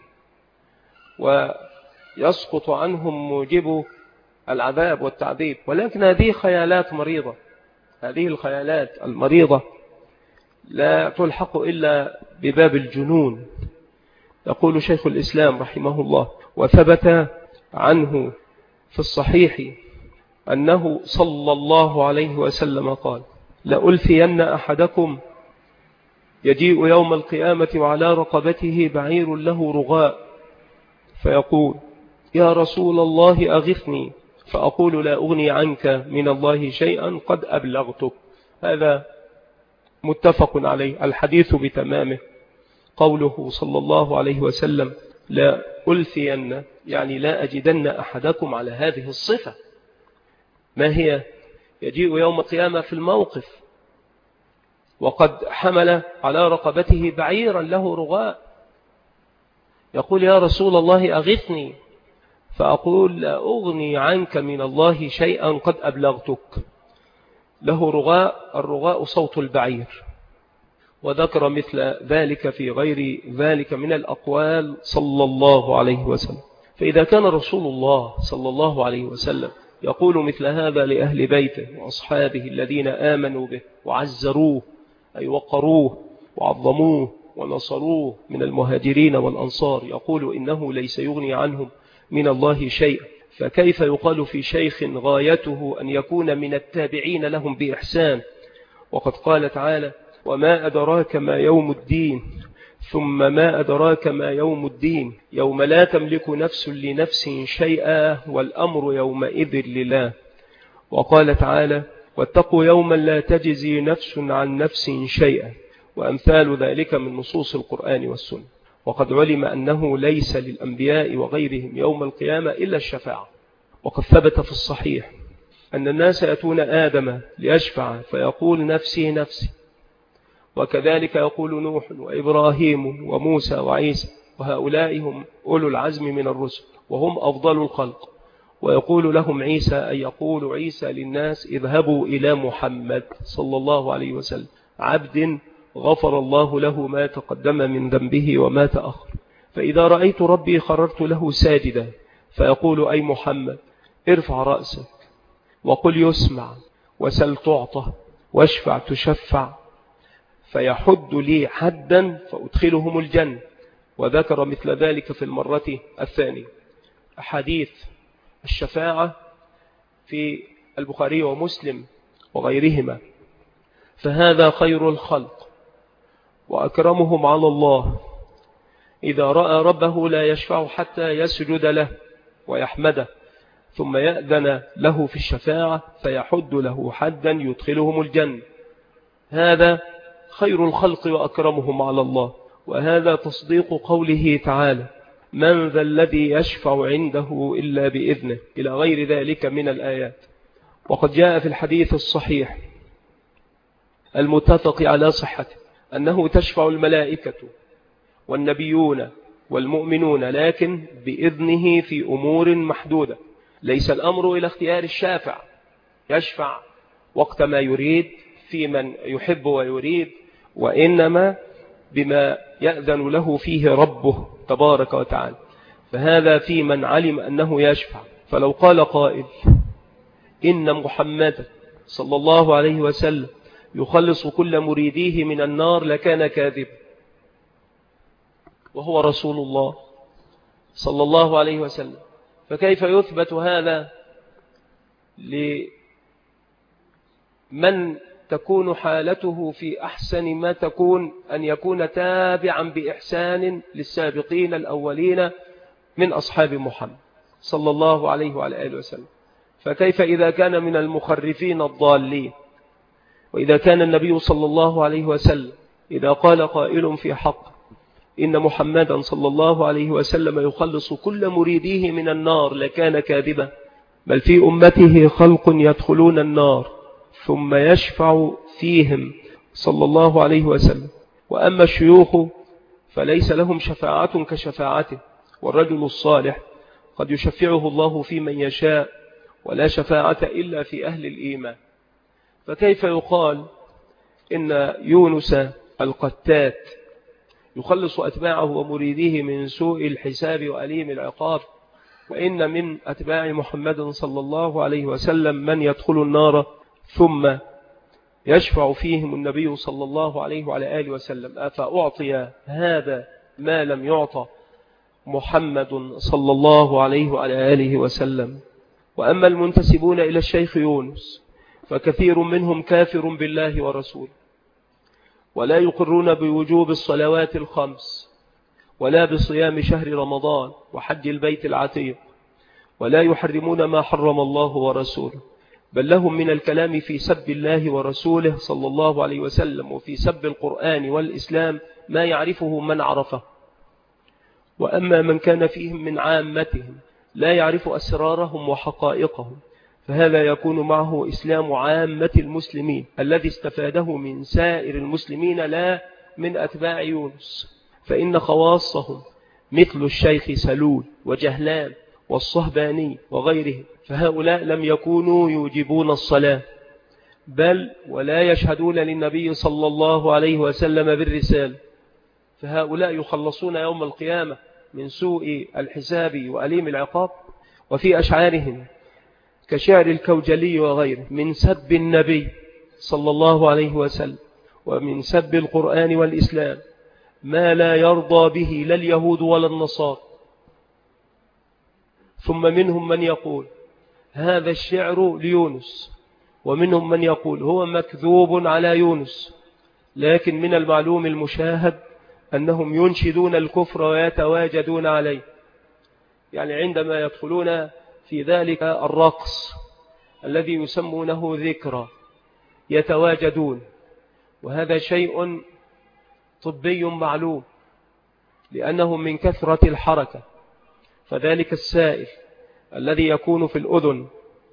S1: ويسقط عنهم موجب العذاب والتعذيب، ولكن هذه خيالات مريضة. هذه الخيالات المريضة لا تلحق إلا بباب الجنون. يقول شيخ الإسلام رحمه الله: وثبت عنه في الصحيح أنه صلى الله عليه وسلم قال: لألفين أحدكم يجيء يوم القيامة وعلى رقبته بعير له رغاء، فيقول: يا رسول الله أغثني، فأقول: لا أغني عنك من الله شيئا، قد أبلغتك. هذا متفق عليه، الحديث بتمامه. قوله صلى الله عليه وسلم: لا ألفين، يعني لا أجدن أحدكم على هذه الصفة. ما هي؟ يجيء يوم القيامة في الموقف وقد حمل على رقبته بعيرا له رغاء، يقول: يا رسول الله أغثني، فأقول: لا أغني عنك من الله شيئا، قد أبلغتك. له رغاء، الرغاء صوت البعير. وذكر مثل ذلك في غير ذلك من الأقوال صلى الله عليه وسلم. فإذا كان رسول الله صلى الله عليه وسلم يقول مثل هذا لأهل بيته وأصحابه الذين آمنوا به وعزروه، أي وقروه وعظموه ونصروه من المهاجرين والأنصار، يقول إنه ليس يغني عنهم من الله شيء، فكيف يقال في شيخ غايته أن يكون من التابعين لهم بإحسان؟ وقد قال تعالى: وما أدراك ما يوم الدين، ثم ما أدراك ما يوم الدين، يوم لا تملك نفس لنفس شيئا والأمر يومئذ لله. وقال تعالى: واتقوا يوما لا تجزي نفس عن نفس شيئا، وأمثال ذلك من نصوص القرآن والسنة. وقد علم أنه ليس للأنبياء وغيرهم يوم القيامة إلا الشفاعة. وقد ثبت في الصحيح أن الناس يأتون آدم ليشفع فيقول نفسي نفسي، وكذلك يقول نوح وإبراهيم وموسى وعيسى، وهؤلاء هم أولو العزم من الرسل وهم أفضل الخلق. ويقول لهم عيسى، أن يقول عيسى للناس: اذهبوا إلى محمد صلى الله عليه وسلم، عبد غفر الله له ما تقدم من ذنبه وما تأخر، فإذا رأيت ربي خررت له ساجدا، فيقول: أي محمد ارفع رأسك وقل يسمع، وسل تعطى، واشفع تشفع، فيحد لي حدا فأدخلهم الجنة. وذكر مثل ذلك في المرة الثانية. أحاديث الشفاعة في البخاري ومسلم وغيرهما. فهذا خير الخلق وأكرمهم على الله، إذا رأى ربه لا يشفع حتى يسجد له ويحمده، ثم يأذن له في الشفاعة فيحد له حدا يدخلهم الجنة. هذا خير الخلق وأكرمهم على الله. وهذا تصديق قوله تعالى: من ذا الذي يشفع عنده إلا بإذنه، إلى غير ذلك من الآيات. وقد جاء في الحديث الصحيح المتفق على صحته أنه تشفع الملائكة والنبيون والمؤمنون، لكن بإذنه في أمور محدودة. ليس الأمر إلى اختيار الشافع، يشفع وقت ما يريد في من يحب ويريد، وإنما بما يأذن له فيه ربه تبارك وتعالى. فهذا في من علم أنه يشفع. فلو قال قائل: إن محمد صلى الله عليه وسلم يخلص كل مريديه من النار، لكان كاذب، وهو رسول الله صلى الله عليه وسلم. فكيف يثبت هذا لمن تكون حالته في أحسن ما تكون أن يكون تابعا بإحسان للسابقين الأولين من أصحاب محمد صلى الله عليه وعلى آله وسلم؟ فكيف إذا كان من المخرفين الضالين؟ وإذا كان النبي صلى الله عليه وسلم إذا قال قائل في حق إن محمدا صلى الله عليه وسلم يخلص كل مريديه من النار، لكان كاذبا. بل في أمته خلق يدخلون النار ثم يشفع فيهم صلى الله عليه وسلم. وأما الشيوخ فليس لهم شفاعة كشفاعته، والرجل الصالح قد يشفعه الله في من يشاء، ولا شفاعة إلا في أهل الإيمان. فكيف يقال إن يونس القتات يخلص أتباعه ومريديه من سوء الحساب وأليم العقاب، وإن من أتباع محمد صلى الله عليه وسلم من يدخل النار ثم يشفع فيهم النبي صلى الله عليه وعلى آله وسلم؟ أفأعطي هذا ما لم يعطى محمد صلى الله عليه وعلى آله وسلم؟ وأما المنتسبون إلى الشيخ يونس فكثير منهم كافر بالله ورسوله، ولا يقرون بوجوب الصلوات الخمس، ولا بصيام شهر رمضان وحج البيت العتيق، ولا يحرمون ما حرم الله ورسوله، بل لهم من الكلام في سب الله ورسوله صلى الله عليه وسلم وفي سب القرآن والإسلام ما يعرفه من عرفه. وأما من كان فيهم من عامتهم لا يعرف أسرارهم وحقائقهم، فهذا يكون معه إسلام عامة المسلمين الذي استفاده من سائر المسلمين لا من أتباع يونس. فإن خواصهم مثل الشيخ سلول وجهلان والصهباني وغيرهم، فهؤلاء لم يكونوا يوجبون الصلاة، بل ولا يشهدون للنبي صلى الله عليه وسلم بالرسالة. فهؤلاء يخلصون يوم القيامة من سوء الحساب وأليم العقاب. وفي أشعارهم كشعر الكوجلي وغيره من سب النبي صلى الله عليه وسلم ومن سب القرآن والإسلام ما لا يرضى به لا اليهود ولا النصارى. ثم منهم من يقول هذا الشعر ليونس، ومنهم من يقول هو مكذوب على يونس. لكن من المعلوم المشاهد أنهم ينشدون الكفر ويتواجدون عليه، يعني عندما يدخلون في ذلك الرقص الذي يسمونه ذكرى يتواجدون، وهذا شيء طبي معلوم، لأنه من كثرة الحركة. فذلك السائل الذي يكون في الأذن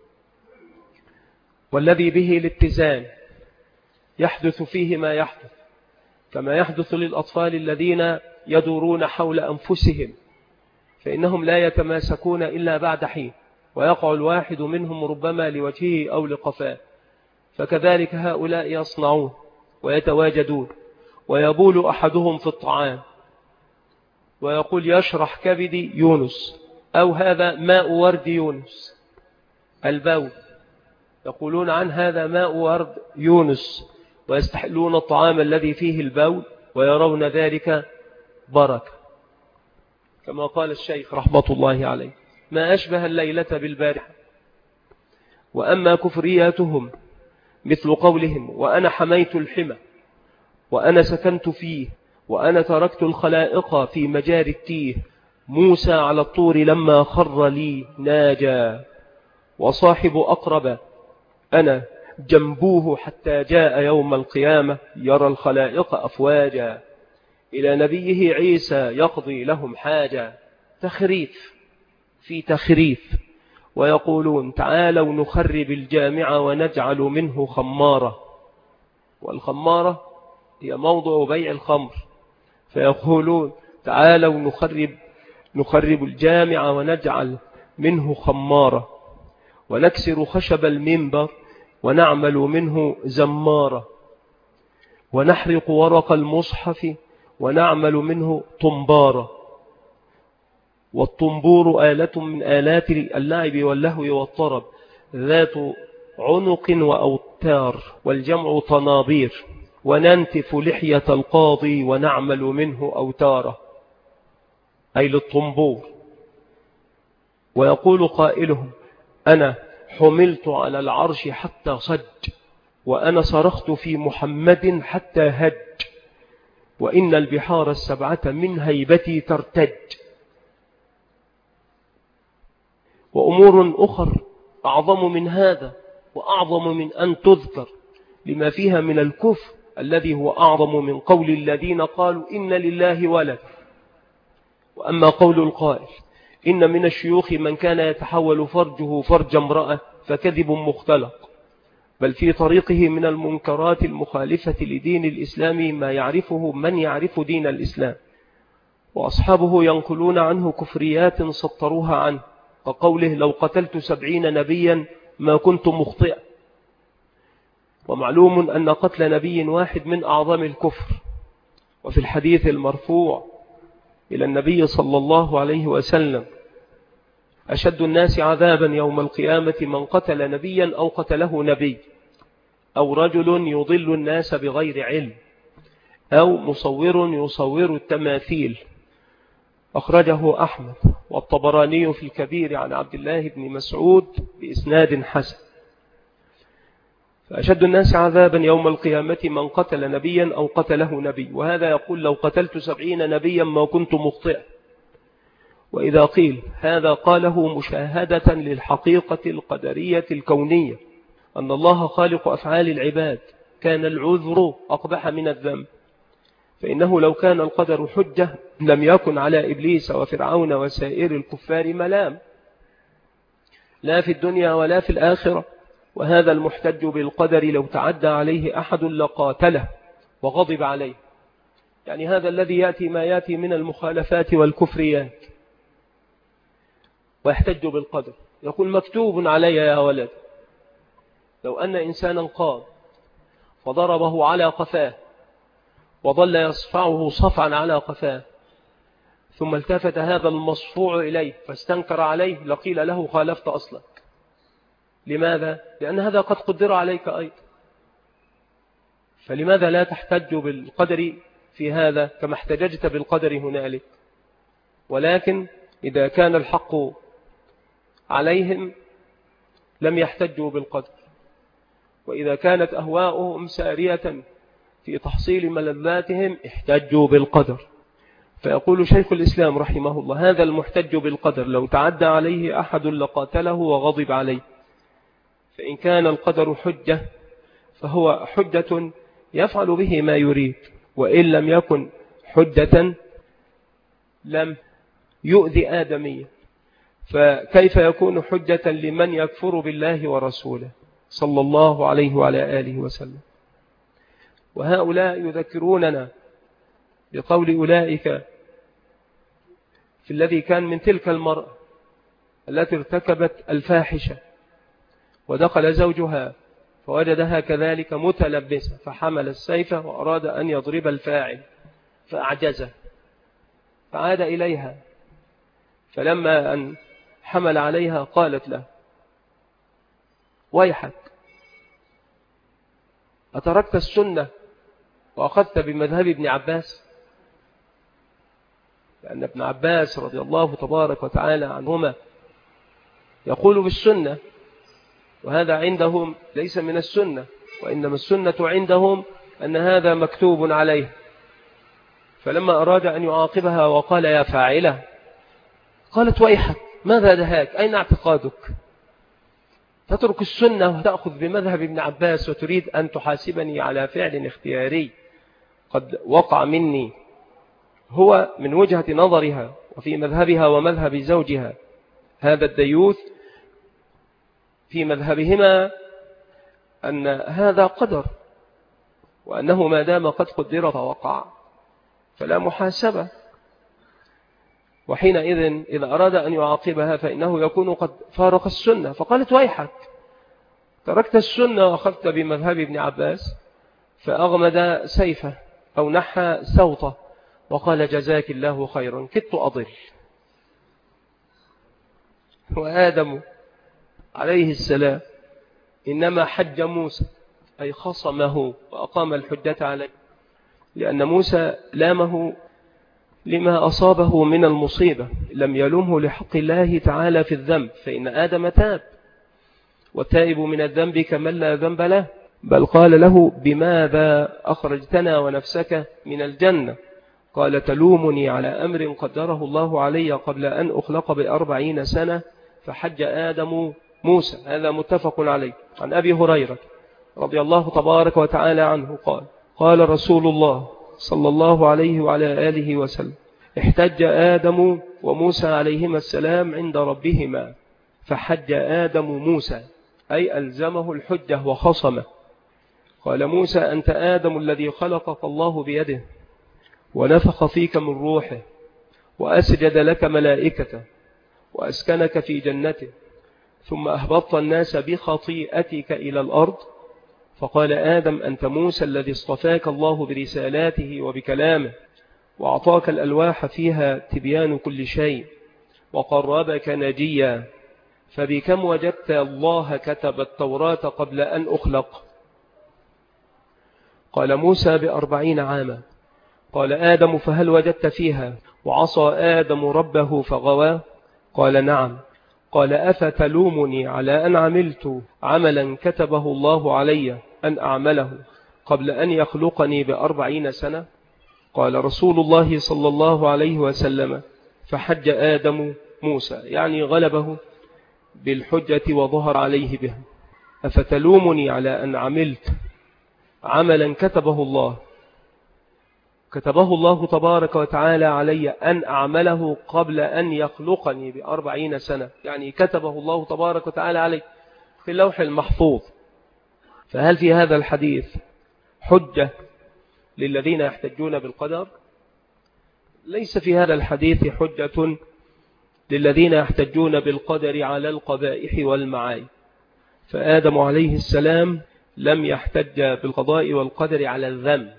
S1: والذي به الاتزان يحدث فيه ما يحدث، كما يحدث للأطفال الذين يدورون حول أنفسهم، فإنهم لا يتماسكون إلا بعد حين، ويقع الواحد منهم ربما لوجهه أو لقفاه. فكذلك هؤلاء يصنعون ويتواجدون، ويبول أحدهم في الطعام ويقول يشرح كبدي يونس، أو هذا ماء ورد يونس، البول يقولون عن هذا ماء ورد يونس، ويستحلون الطعام الذي فيه البول ويرون ذلك بركة، كما قال الشيخ رحمة الله عليه ما أشبه الليلة بالبارحة. وأما كفرياتهم مثل قولهم وأنا حميت الحمى، وأنا سكنت فيه، وأنا تركت الخلائق في مجاري التيه، موسى على الطور لما خر لي ناجا، وصاحب أقرب أنا جنبوه حتى جاء يوم القيامة يرى الخلائق أفواجا، إلى نبيه عيسى يقضي لهم حاجة. تخريف في تخريف. ويقولون تعالوا نخرب الجامع ونجعل منه خمارة، والخمارة هي موضع بيع الخمر، فيقولون تعالوا نخرب نخرب الجامع ونجعل منه خمارة، ونكسر خشب المنبر ونعمل منه زمارة، ونحرق ورق المصحف ونعمل منه طنبارة. والطنبور آلة من آلات اللعب واللهو والطرب، ذات عنق وأوتار، والجمع طنابير. وننتف لحية القاضي ونعمل منه أوتاره، أي للطنبور. ويقول قائلهم أنا حملت على العرش حتى صج، وأنا صرخت في محمد حتى هج، وإن البحار السبعة من هيبتي ترتج. وأمور أخر أعظم من هذا وأعظم من أن تذكر، لما فيها من الكفر الذي هو أعظم من قول الذين قالوا إن لله ولد. وأما قول القائل إن من الشيوخ من كان يتحول فرجه فرج امرأة فكذب مختلق، بل في طريقه من المنكرات المخالفة لدين الإسلام ما يعرفه من يعرف دين الإسلام، وأصحابه ينقلون عنه كفريات سطروها عنه، وقوله لو قتلت سبعين نبيا ما كنت مخطئا. ومعلوم أن قتل نبي واحد من أعظم الكفر. وفي الحديث المرفوع إلى النبي صلى الله عليه وسلم أشد الناس عذابا يوم القيامة من قتل نبيا أو قتله نبي، أو رجل يضل الناس بغير علم، أو مصور يصور التماثيل. أخرجه أحمد والطبراني في الكبير عن عبد الله بن مسعود بإسناد حسن. فأشد الناس عذابا يوم القيامة من قتل نبيا أو قتله نبي، وهذا يقول لو قتلت سبعين نبيا ما كنت مخطئا. وإذا قيل هذا قاله مشاهدة للحقيقة القدرية الكونية أن الله خالق أفعال العباد، كان العذر أقبح من الذنب، فإنه لو كان القدر حجة لم يكن على إبليس وفرعون وسائر الكفار ملام، لا في الدنيا ولا في الآخرة. وهذا المحتج بالقدر لو تعدى عليه أحد لقاتله وغضب عليه. يعني هذا الذي يأتي ما يأتي من المخالفات والكفريات ويحتج بالقدر، يقول مكتوب علي يا ولد. لو أن إنسانا قام فضربه على قفاه وظل يصفعه صفعا على قفاه، ثم التفت هذا المصفوع إليه فاستنكر عليه، لقيل له خالفت أصلك. لماذا؟ لأن هذا قد قدر عليك أيضا، فلماذا لا تحتج بالقدر في هذا كما احتججت بالقدر هنالك؟ ولكن إذا كان الحق عليهم لم يحتجوا بالقدر، وإذا كانت أهواؤهم سارية في تحصيل ملذاتهم احتجوا بالقدر. فيقول شيخ الإسلام رحمه الله: هذا المحتج بالقدر لو تعدى عليه أحد لقاتله وغضب عليه، فإن كان القدر حجة فهو حجة يفعل به ما يريد، وإن لم يكن حجة لم يؤذي آدميا، فكيف يكون حجة لمن يكفر بالله ورسوله صلى الله عليه وعلى آله وسلم؟ وهؤلاء يذكروننا بقول أولئك في الذي كان من تلك المرأة التي ارتكبت الفاحشة ودخل زوجها فوجدها كذلك متلبسة، فحمل السيف وأراد أن يضرب الفاعل فأعجزه، فعاد إليها، فلما أن حمل عليها قالت له: ويحك، أتركت السنة وأخذت بمذهب ابن عباس؟ لأن ابن عباس رضي الله تبارك وتعالى عنهما يقول بالسنة، وهذا عندهم ليس من السنة، وإنما السنة عندهم أن هذا مكتوب عليه. فلما أراد أن يعاقبها وقال: يا فاعلة، قالت: ويحك، ماذا دهاك؟ أين اعتقادك؟ تترك السنة وتأخذ بمذهب ابن عباس وتريد أن تحاسبني على فعل اختياري قد وقع مني. هو من وجهة نظرها وفي مذهبها ومذهب زوجها هذا الديوث في مذهبهما أن هذا قدر، وأنه ما دام قد قدر فوقع فلا محاسبة، وحينئذ إذا أراد أن يعاقبها فإنه يكون قد فارق السنة. فقالت: ويحك، تركت السنة وأخذت بمذهب ابن عباس، فأغمد سيفه أو نحى سوطه وقال: جزاك الله خيرا، كدت أضل. وآدم عليه السلام إنما حج موسى، أي خصمه وأقام الحجة عليه، لأن موسى لامه لما أصابه من المصيبة، لم يلومه لحق الله تعالى في الذنب، فإن آدم تاب، والتائب من الذنب كمن لا ذنب له، بل قال له: بماذا أخرجتنا ونفسك من الجنة؟ قال: تلومني على أمر قدره الله علي قبل أن أخلق بأربعين سنة، فحج آدم موسى. هذا متفق عليه. عن أبي هريرة رضي الله تبارك وتعالى عنه قال: قال رسول الله صلى الله عليه وعلى آله وسلم: احتج آدم وموسى عليهما السلام عند ربهما، فحج آدم موسى، أي ألزمه الحجة وخصمه. قال موسى: أنت آدم الذي خلقك الله بيده ونفخ فيك من روحه وأسجد لك ملائكته وأسكنك في جنته، ثم أهبطت الناس بخطيئتك إلى الأرض. فقال آدم: أنت موسى الذي اصطفاك الله برسالاته وبكلامه، وأعطاك الألواح فيها تبيان كل شيء، وقربك نجيا، فبكم وجدت الله كتب التوراة قبل أن أخلق؟ قال موسى: بأربعين عاما. قال آدم: فهل وجدت فيها وعصى آدم ربه فغوى؟ قال: نعم. قال: أفتلومني على أن عملت عملا كتبه الله علي أن أعمله قبل أن يخلقني بأربعين سنة؟ قال رسول الله صلى الله عليه وسلم: فحج آدم موسى، يعني غلبه بالحجة وظهر عليه بها. أفتلومني على أن عملت عملا كتبه الله كتبه الله تبارك وتعالى علي أن أعمله قبل أن يخلقني بأربعين سنة، يعني كتبه الله تبارك وتعالى علي في اللوح المحفوظ. فهل في هذا الحديث حجة للذين يحتجون بالقدر؟ ليس في هذا الحديث حجة للذين يحتجون بالقدر على القبائح والمعايب، فآدم عليه السلام لم يحتج بالقضاء والقدر على الذنب،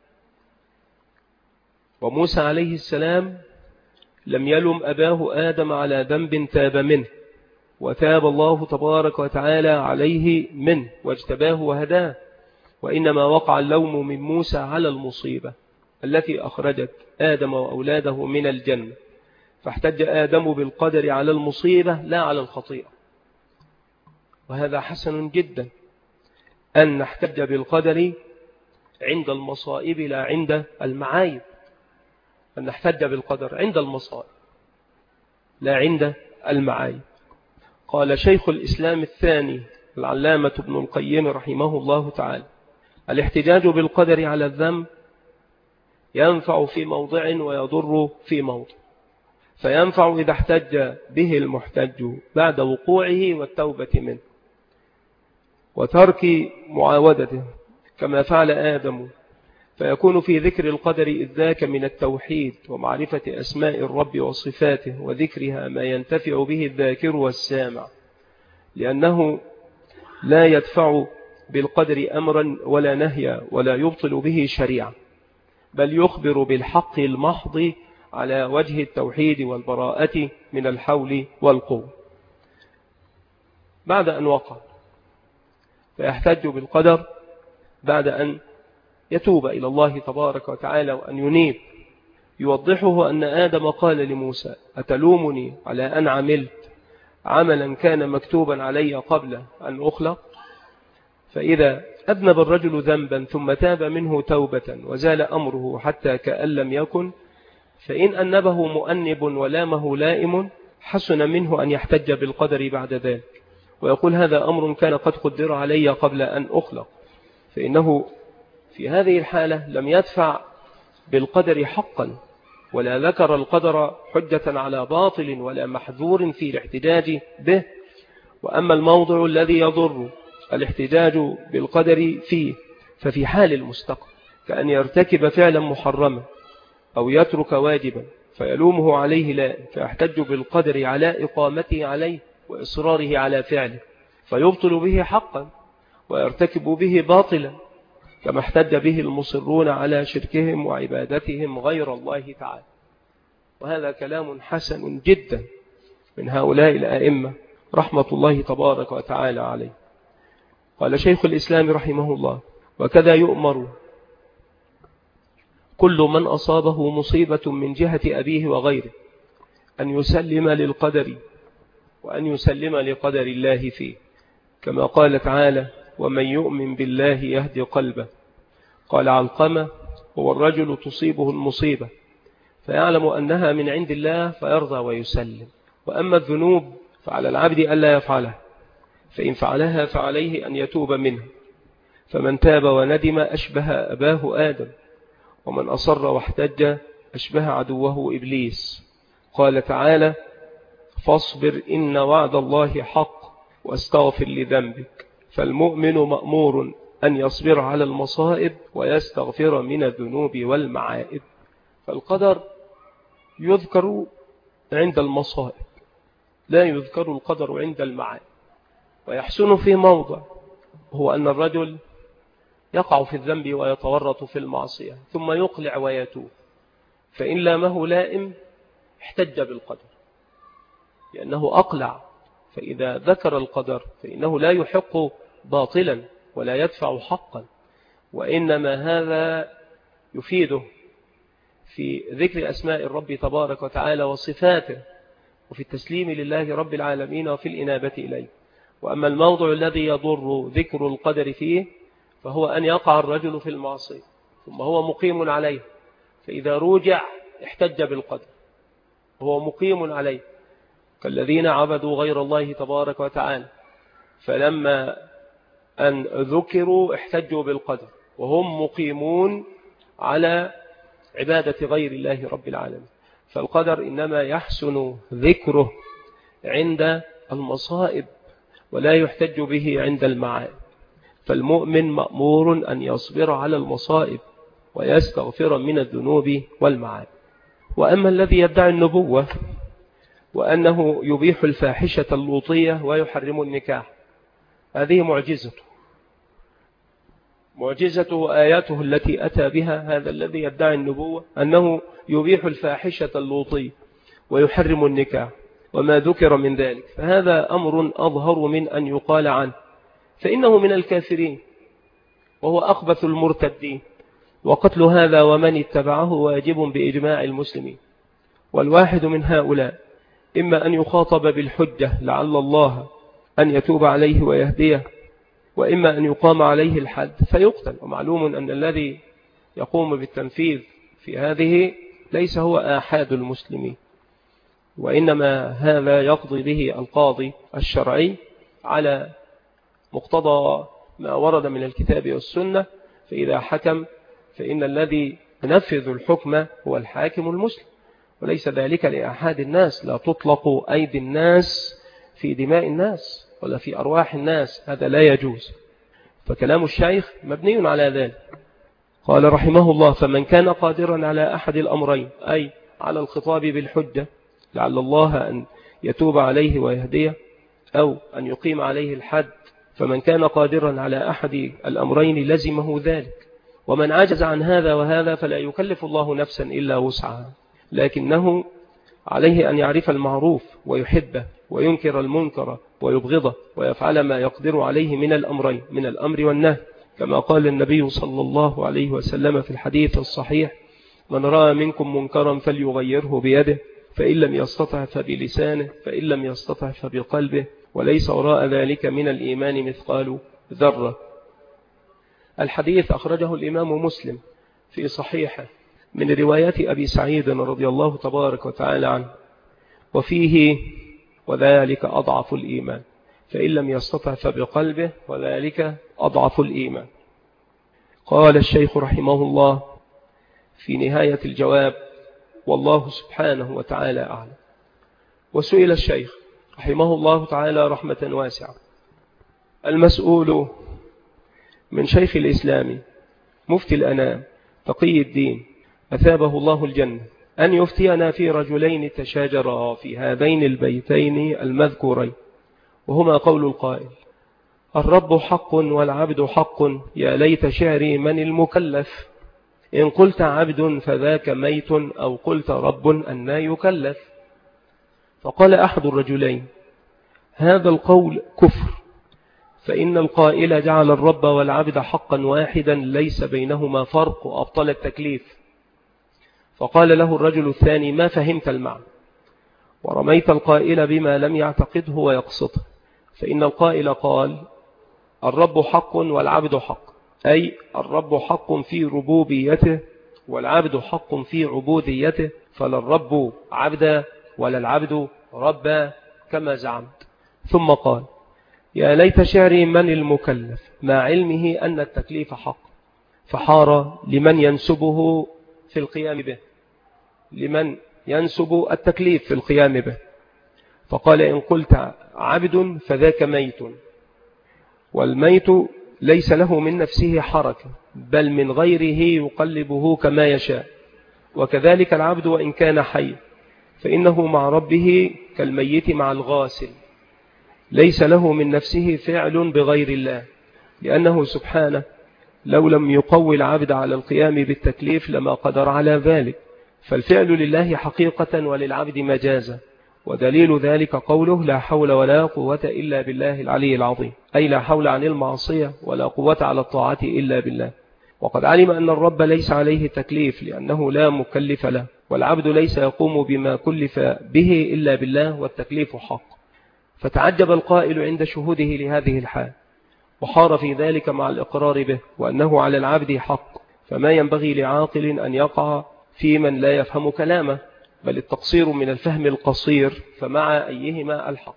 S1: وموسى عليه السلام لم يلم أباه آدم على ذنب تاب منه، وتاب الله تبارك وتعالى عليه منه واجتباه وهداه، وإنما وقع اللوم من موسى على المصيبة التي أخرجت آدم وأولاده من الجنة، فاحتج آدم بالقدر على المصيبة لا على الخطيئة. وهذا حسن جدا أن نحتج بالقدر عند المصائب لا عند المعايب، أن نحتج بالقدر عند المصائب لا عند المعايب. قال شيخ الإسلام الثاني العلامة ابن القيم رحمه الله تعالى: الاحتجاج بالقدر على الذنب ينفع في موضع ويضر في موضع، فينفع إذا احتج به المحتج بعد وقوعه والتوبة منه وترك معاودته كما فعل آدم، فيكون في ذكر القدر إذ ذاك من التوحيد ومعرفة أسماء الرب وصفاته وذكرها ما ينتفع به الذاكر والسامع، لأنه لا يدفع بالقدر أمرا ولا نهيا ولا يبطل به شريعة، بل يخبر بالحق المحض على وجه التوحيد والبراءة من الحول والقوة. بعد أن وقع فيحتج بالقدر بعد أن يتوب إلى الله تبارك وتعالى وأن ينيب. يوضحه أن آدم قال لموسى: أتلومني على أن عملت عملا كان مكتوبا علي قبل أن أخلق؟ فإذا أذنب الرجل ذنبا ثم تاب منه توبة وزال أمره حتى كأن لم يكن، فإن أنبه مؤنب ولامه لائم حسن منه أن يحتج بالقدر بعد ذلك ويقول: هذا أمر كان قد قدر علي قبل أن أخلق، فإنه في هذه الحالة لم يدفع بالقدر حقا ولا ذكر القدر حجة على باطل ولا محذور في الاحتجاج به. وأما الموضع الذي يضر الاحتجاج بالقدر فيه ففي حال المستقبل، كأن يرتكب فعلا محرما أو يترك واجبا فيلومه عليه لا، فيحتج بالقدر على إقامته عليه وإصراره على فعله فيبطل به حقا ويرتكب به باطلا، كما احتج به المصرون على شركهم وعبادتهم غير الله تعالى. وهذا كلام حسن جدا من هؤلاء الأئمة رحمة الله تبارك وتعالى عليه. قال شيخ الإسلام رحمه الله: وكذا يؤمر كل من أصابه مصيبة من جهة أبيه وغيره أن يسلم للقدر وأن يسلم لقدر الله فيه، كما قال تعالى: ومن يؤمن بالله يهدي قلبه. قال علقمة: هو الرجل تصيبه المصيبة فيعلم أنها من عند الله فيرضى ويسلم، وأما الذنوب فعلى العبد ألا يفعلها، فإن فعلها فعليه أن يتوب منها، فمن تاب وندم أشبه أباه آدم، ومن أصر واحتج أشبه عدوه إبليس. قال تعالى: فاصبر إن وعد الله حق واستغفر لذنبك. فالمؤمن مأمور أن يصبر على المصائب ويستغفر من الذنوب والمعائب. فالقدر يذكر عند المصائب، لا يذكر القدر عند المعائب. ويحسن في موضع هو أن الرجل يقع في الذنب ويتورط في المعصية ثم يقلع ويتوب، فإن لامه لائم احتج بالقدر لأنه أقلع، فإذا ذكر القدر فإنه لا يحق باطلا ولا يدفع حقا، وإنما هذا يفيده في ذكر أسماء الرب تبارك وتعالى وصفاته وفي التسليم لله رب العالمين وفي الإنابة إليه. وأما الموضع الذي يضر ذكر القدر فيه فهو أن يقع الرجل في المعصية ثم هو مقيم عليه، فإذا روجع احتج بالقدر وهو مقيم عليه، كالذين عبدوا غير الله تبارك وتعالى فلما أن ذكروا احتجوا بالقدر وهم مقيمون على عبادة غير الله رب العالمين. فالقدر إنما يحسن ذكره عند المصائب ولا يحتج به عند المعائب. فالمؤمن مأمور أن يصبر على المصائب ويستغفر من الذنوب والمعائب. وأما الذي يدعي النبوة وأنه يبيح الفاحشة اللوطية ويحرم النكاح، هذه معجزته معجزته آياته التي أتى بها هذا الذي يدعي النبوة، أنه يبيح الفاحشة اللوطية ويحرم النكاح وما ذكر من ذلك، فهذا أمر أظهر من أن يقال عنه، فإنه من الكافرين وهو أخبث المرتدين، وقتل هذا ومن اتبعه واجب بإجماع المسلمين. والواحد من هؤلاء إما أن يخاطب بالحجة لعل الله أن يتوب عليه ويهديه، وإما أن يقام عليه الحد فيقتل. ومعلوم أن الذي يقوم بالتنفيذ في هذه ليس هو آحاد المسلمين، وإنما هذا يقضي به القاضي الشرعي على مقتضى ما ورد من الكتاب والسنة. فإذا حكم فإن الذي ينفذ الحكم هو الحاكم المسلم، وليس ذلك لأحد الناس. لا تطلق أيدي الناس في دماء الناس ولا في أرواح الناس، هذا لا يجوز. فكلام الشيخ مبني على ذلك. قال رحمه الله: فمن كان قادرا على أحد الأمرين، أي على الخطاب بالحجة لعل الله أن يتوب عليه ويهديه، أو أن يقيم عليه الحد، فمن كان قادرا على أحد الأمرين لزمه ذلك. ومن عجز عن هذا وهذا فلا يكلف الله نفسا إلا وسعها، لكنه عليه أن يعرف المعروف ويحبه، وينكر المنكر ويبغضه، ويفعل ما يقدر عليه من الأمرين، من الأمر والنهي، كما قال النبي صلى الله عليه وسلم في الحديث الصحيح: من رأى منكم منكرا فليغيره بيده، فإن لم يستطع فبلسانه، فإن لم يستطع فبقلبه، وليس وراء ذلك من الإيمان مثقال ذرة. الحديث أخرجه الإمام مسلم في صحيحه من رواية أبي سعيد رضي الله تبارك وتعالى عنه، وفيه: وذلك أضعف الإيمان، فإن لم يستطع فبقلبه، وذلك أضعف الإيمان. قال الشيخ رحمه الله في نهاية الجواب: والله سبحانه وتعالى أعلم. وسئل الشيخ رحمه الله تعالى رحمة واسعة المسؤول من شيخ الإسلام مفتي الأنام تقي الدين أثابه الله الجنة أن يفتينا في رجلين تشاجرا في هذين البيتين المذكورين، وهما قول القائل: الرب حق والعبد حق، يا ليت شعري من المكلف، إن قلت عبد فذاك ميت، أو قلت رب أنى يكلف. فقال أحد الرجلين: هذا القول كفر، فإن القائل جعل الرب والعبد حقا واحدا ليس بينهما فرق، وأبطل التكليف. فقال له الرجل الثاني: ما فهمت المعنى، ورميت القائل بما لم يعتقده ويقصده، فإن القائل قال: الرب حق والعبد حق، أي الرب حق في ربوبيته والعبد حق في عبوديته، فلا الرب عبدا ولا العبد ربا كما زعمت. ثم قال: يا ليت شعري من المكلف، مع علمه أن التكليف حق، فحار لمن ينسبه في القيام به، لمن ينسب التكليف في القيام به. فقال: إن قلت عبد فذاك ميت، والميت ليس له من نفسه حركة، بل من غيره يقلبه كما يشاء، وكذلك العبد وإن كان حي، فإنه مع ربه كالميت مع الغاسل، ليس له من نفسه فعل بغير الله، لأنه سبحانه لو لم يقوي العبد على القيام بالتكليف لما قدر على ذلك، فالفعل لله حقيقة وللعبد مجازا. ودليل ذلك قوله: لا حول ولا قوة إلا بالله العلي العظيم، أي لا حول عن المعصية ولا قوة على الطاعة إلا بالله. وقد علم أن الرب ليس عليه تكليف لأنه لا مكلف له، والعبد ليس يقوم بما كلف به إلا بالله، والتكليف حق. فتعجب القائل عند شهوده لهذه الحال، وحار في ذلك مع الإقرار به، وأنه على العبد حق، فما ينبغي لعاقل أن يقع في من لا يفهم كلامه، بل التقصير من الفهم القصير، فمع أيهما الحق.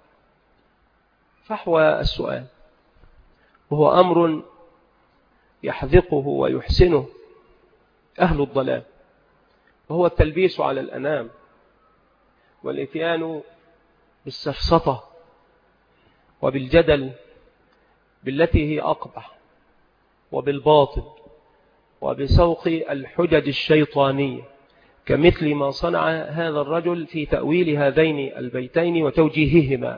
S1: فحوى السؤال، وهو أمر يحذقه ويحسنه أهل الضلال، وهو التلبيس على الأنام، والإتيان بالسفسطة وبالجدل بالتي هي أقبح، وبالباطل، وبسوق الحجج الشيطانية، كمثل ما صنع هذا الرجل في تأويل هذين البيتين وتوجيههما.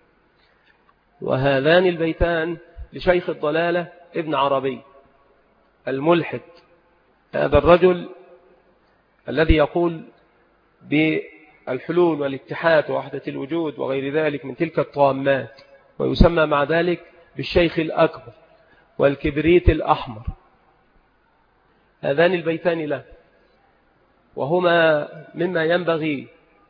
S1: وهذان البيتان لشيخ الضلالة ابن عربي الملحد، هذا الرجل الذي يقول بالحلول والاتحاد ووحدة الوجود وغير ذلك من تلك الطامات، ويسمى مع ذلك بالشيخ الأكبر والكبريت الأحمر. هذان البيتان له، وهما مما ينبغي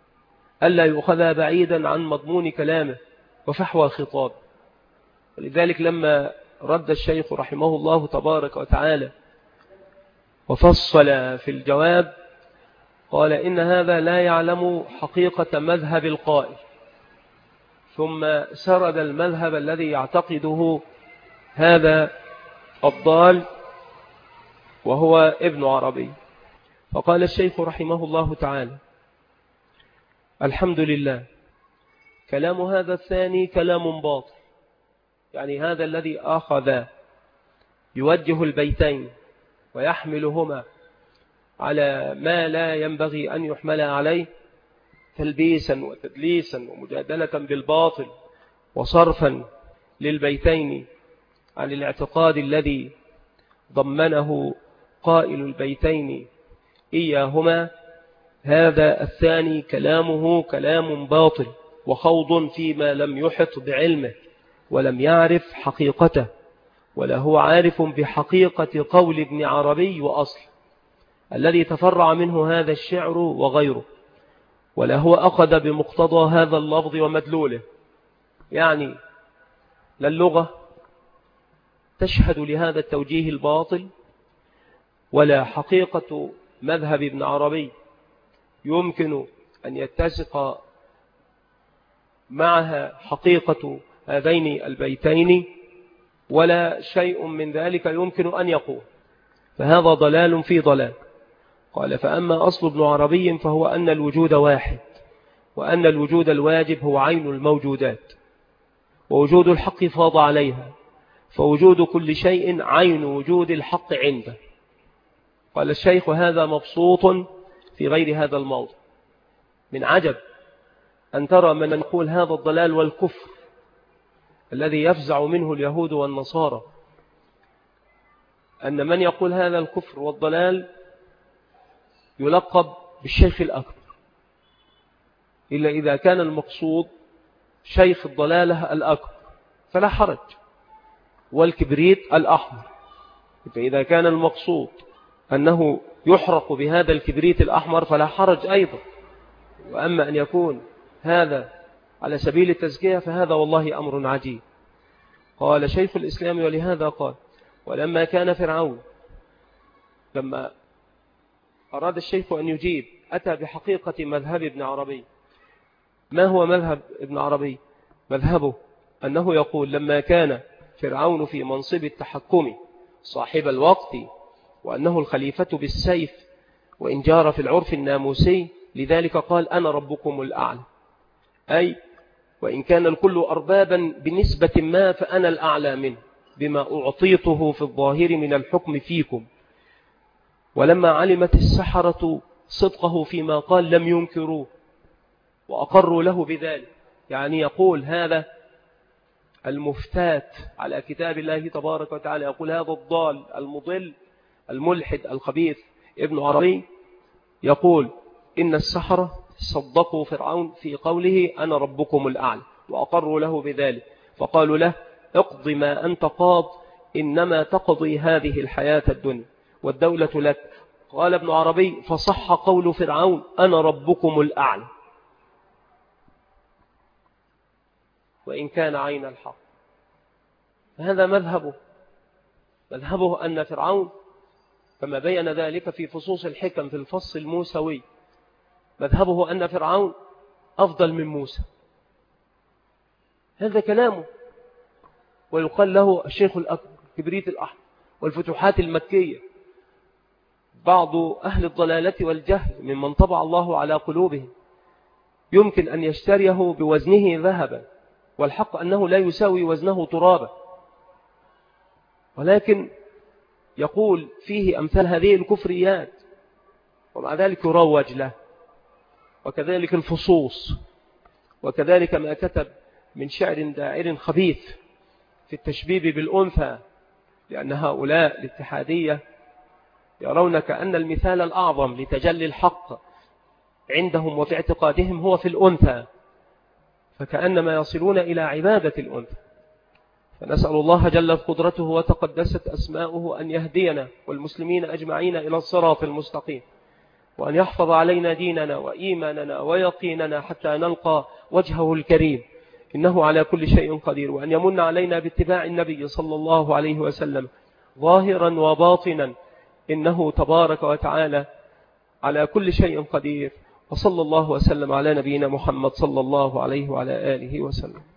S1: ألا يؤخذ بعيدا عن مضمون كلامه وفحوى خطاب. ولذلك لما رد الشيخ رحمه الله تبارك وتعالى وفصل في الجواب قال إن هذا لا يعلم حقيقة مذهب القائل، ثم سرد المذهب الذي يعتقده هذا الضال وهو ابن عربي. فقال الشيخ رحمه الله تعالى: الحمد لله، كلام هذا الثاني كلام باطل، يعني هذا الذي أخذ يوجه البيتين ويحملهما على ما لا ينبغي أن يحمل عليه تلبيسا وتدليسا ومجادلة بالباطل وصرفا للبيتين عن الاعتقاد الذي ضمنه قائل البيتين إياهما، هذا الثاني كلامه كلام باطل وخوض فيما لم يحط بعلمه ولم يعرف حقيقته، ولا هو عارف بحقيقة قول ابن عربي وأصل الذي تفرع منه هذا الشعر وغيره، ولا هو أخذ بمقتضى هذا اللفظ ومدلوله. يعني لا اللغة تشهد لهذا التوجيه الباطل، ولا حقيقة مذهب ابن عربي يمكن أن يتسق معها حقيقة هذين البيتين، ولا شيء من ذلك يمكن أن يقول، فهذا ضلال في ضلال. قال: فأما أصل ابن عربي فهو أن الوجود واحد، وأن الوجود الواجب هو عين الموجودات، ووجود الحق فاض عليها، فوجود كل شيء عين وجود الحق عنده. قال الشيخ: هذا مبسوط في غير هذا الموضع. من عجب أن ترى من نقول هذا الضلال والكفر الذي يفزع منه اليهود والنصارى، أن من يقول هذا الكفر والضلال يلقب بالشيخ الأكبر، إلا إذا كان المقصود شيخ الضلالة الأكبر فلا حرج، والكبريت الأحمر. فإذا كان المقصود أنه يحرق بهذا الكبريت الأحمر فلا حرج أيضا. وأما أن يكون هذا على سبيل التزكية فهذا والله أمر عجيب. قال شيخ الإسلام: ولهذا قال: ولما كان فرعون، لما أراد الشيخ أن يجيب أتى بحقيقة مذهب ابن عربي. ما هو مذهب ابن عربي؟ مذهبه أنه يقول: لما كان فرعون في منصب التحكم صاحب الوقت، وأنه الخليفة بالسيف وإن جار في العرف الناموسي، لذلك قال: أنا ربكم الأعلى، أي وإن كان الكل أربابا بنسبة ما فأنا الأعلى منه بما أعطيته في الظاهر من الحكم فيكم. ولما علمت السحرة صدقه فيما قال لم ينكروه وأقروا له بذلك. يعني يقول هذا المفتات على كتاب الله تبارك وتعالى، يقول هذا الضال المضل الملحد الخبيث ابن عربي يقول إن السحرة صدقوا فرعون في قوله أنا ربكم الأعلى وأقروا له بذلك، فقالوا له: اقضي ما أنت قاض، إنما تقضي هذه الحياة الدنيا والدولة لك. قال ابن عربي: فصح قول فرعون أنا ربكم الأعلى وإن كان عين الحق. هذا مذهبه مذهبه أن فرعون، كما بين ذلك في فصوص الحكم في الفصل الموسوي، مذهبه أن فرعون أفضل من موسى. هذا كلامه، ويقال له الشيخ الأكبر، كبريت الأحمر، والفتوحات المكية. بعض أهل الضلالة والجهل ممن طبع الله على قلوبهم يمكن أن يشتريه بوزنه ذهبا، والحق أنه لا يساوي وزنه ترابا، ولكن يقول فيه أمثال هذه الكفريات، ومع ذلك يروج له. وكذلك الفصوص، وكذلك ما كتب من شعر داعر خبيث في التشبيب بالأنثى، لأن هؤلاء الاتحادية يرون كأن المثال الأعظم لتجلي الحق عندهم وفي اعتقادهم هو في الأنثى، فكأنما يصلون إلى عبادة الأنثى. فنسأل الله جل قدرته وتقدست أسماؤه أن يهدينا والمسلمين أجمعين إلى الصراط المستقيم، وأن يحفظ علينا ديننا وإيماننا ويقيننا حتى نلقى وجهه الكريم، إنه على كل شيء قدير، وأن يمن علينا باتباع النبي صلى الله عليه وسلم ظاهرا وباطنا، إنه تبارك وتعالى على كل شيء قدير. وصلى الله وسلم على نبينا محمد صلى الله عليه وعلى آله وسلم.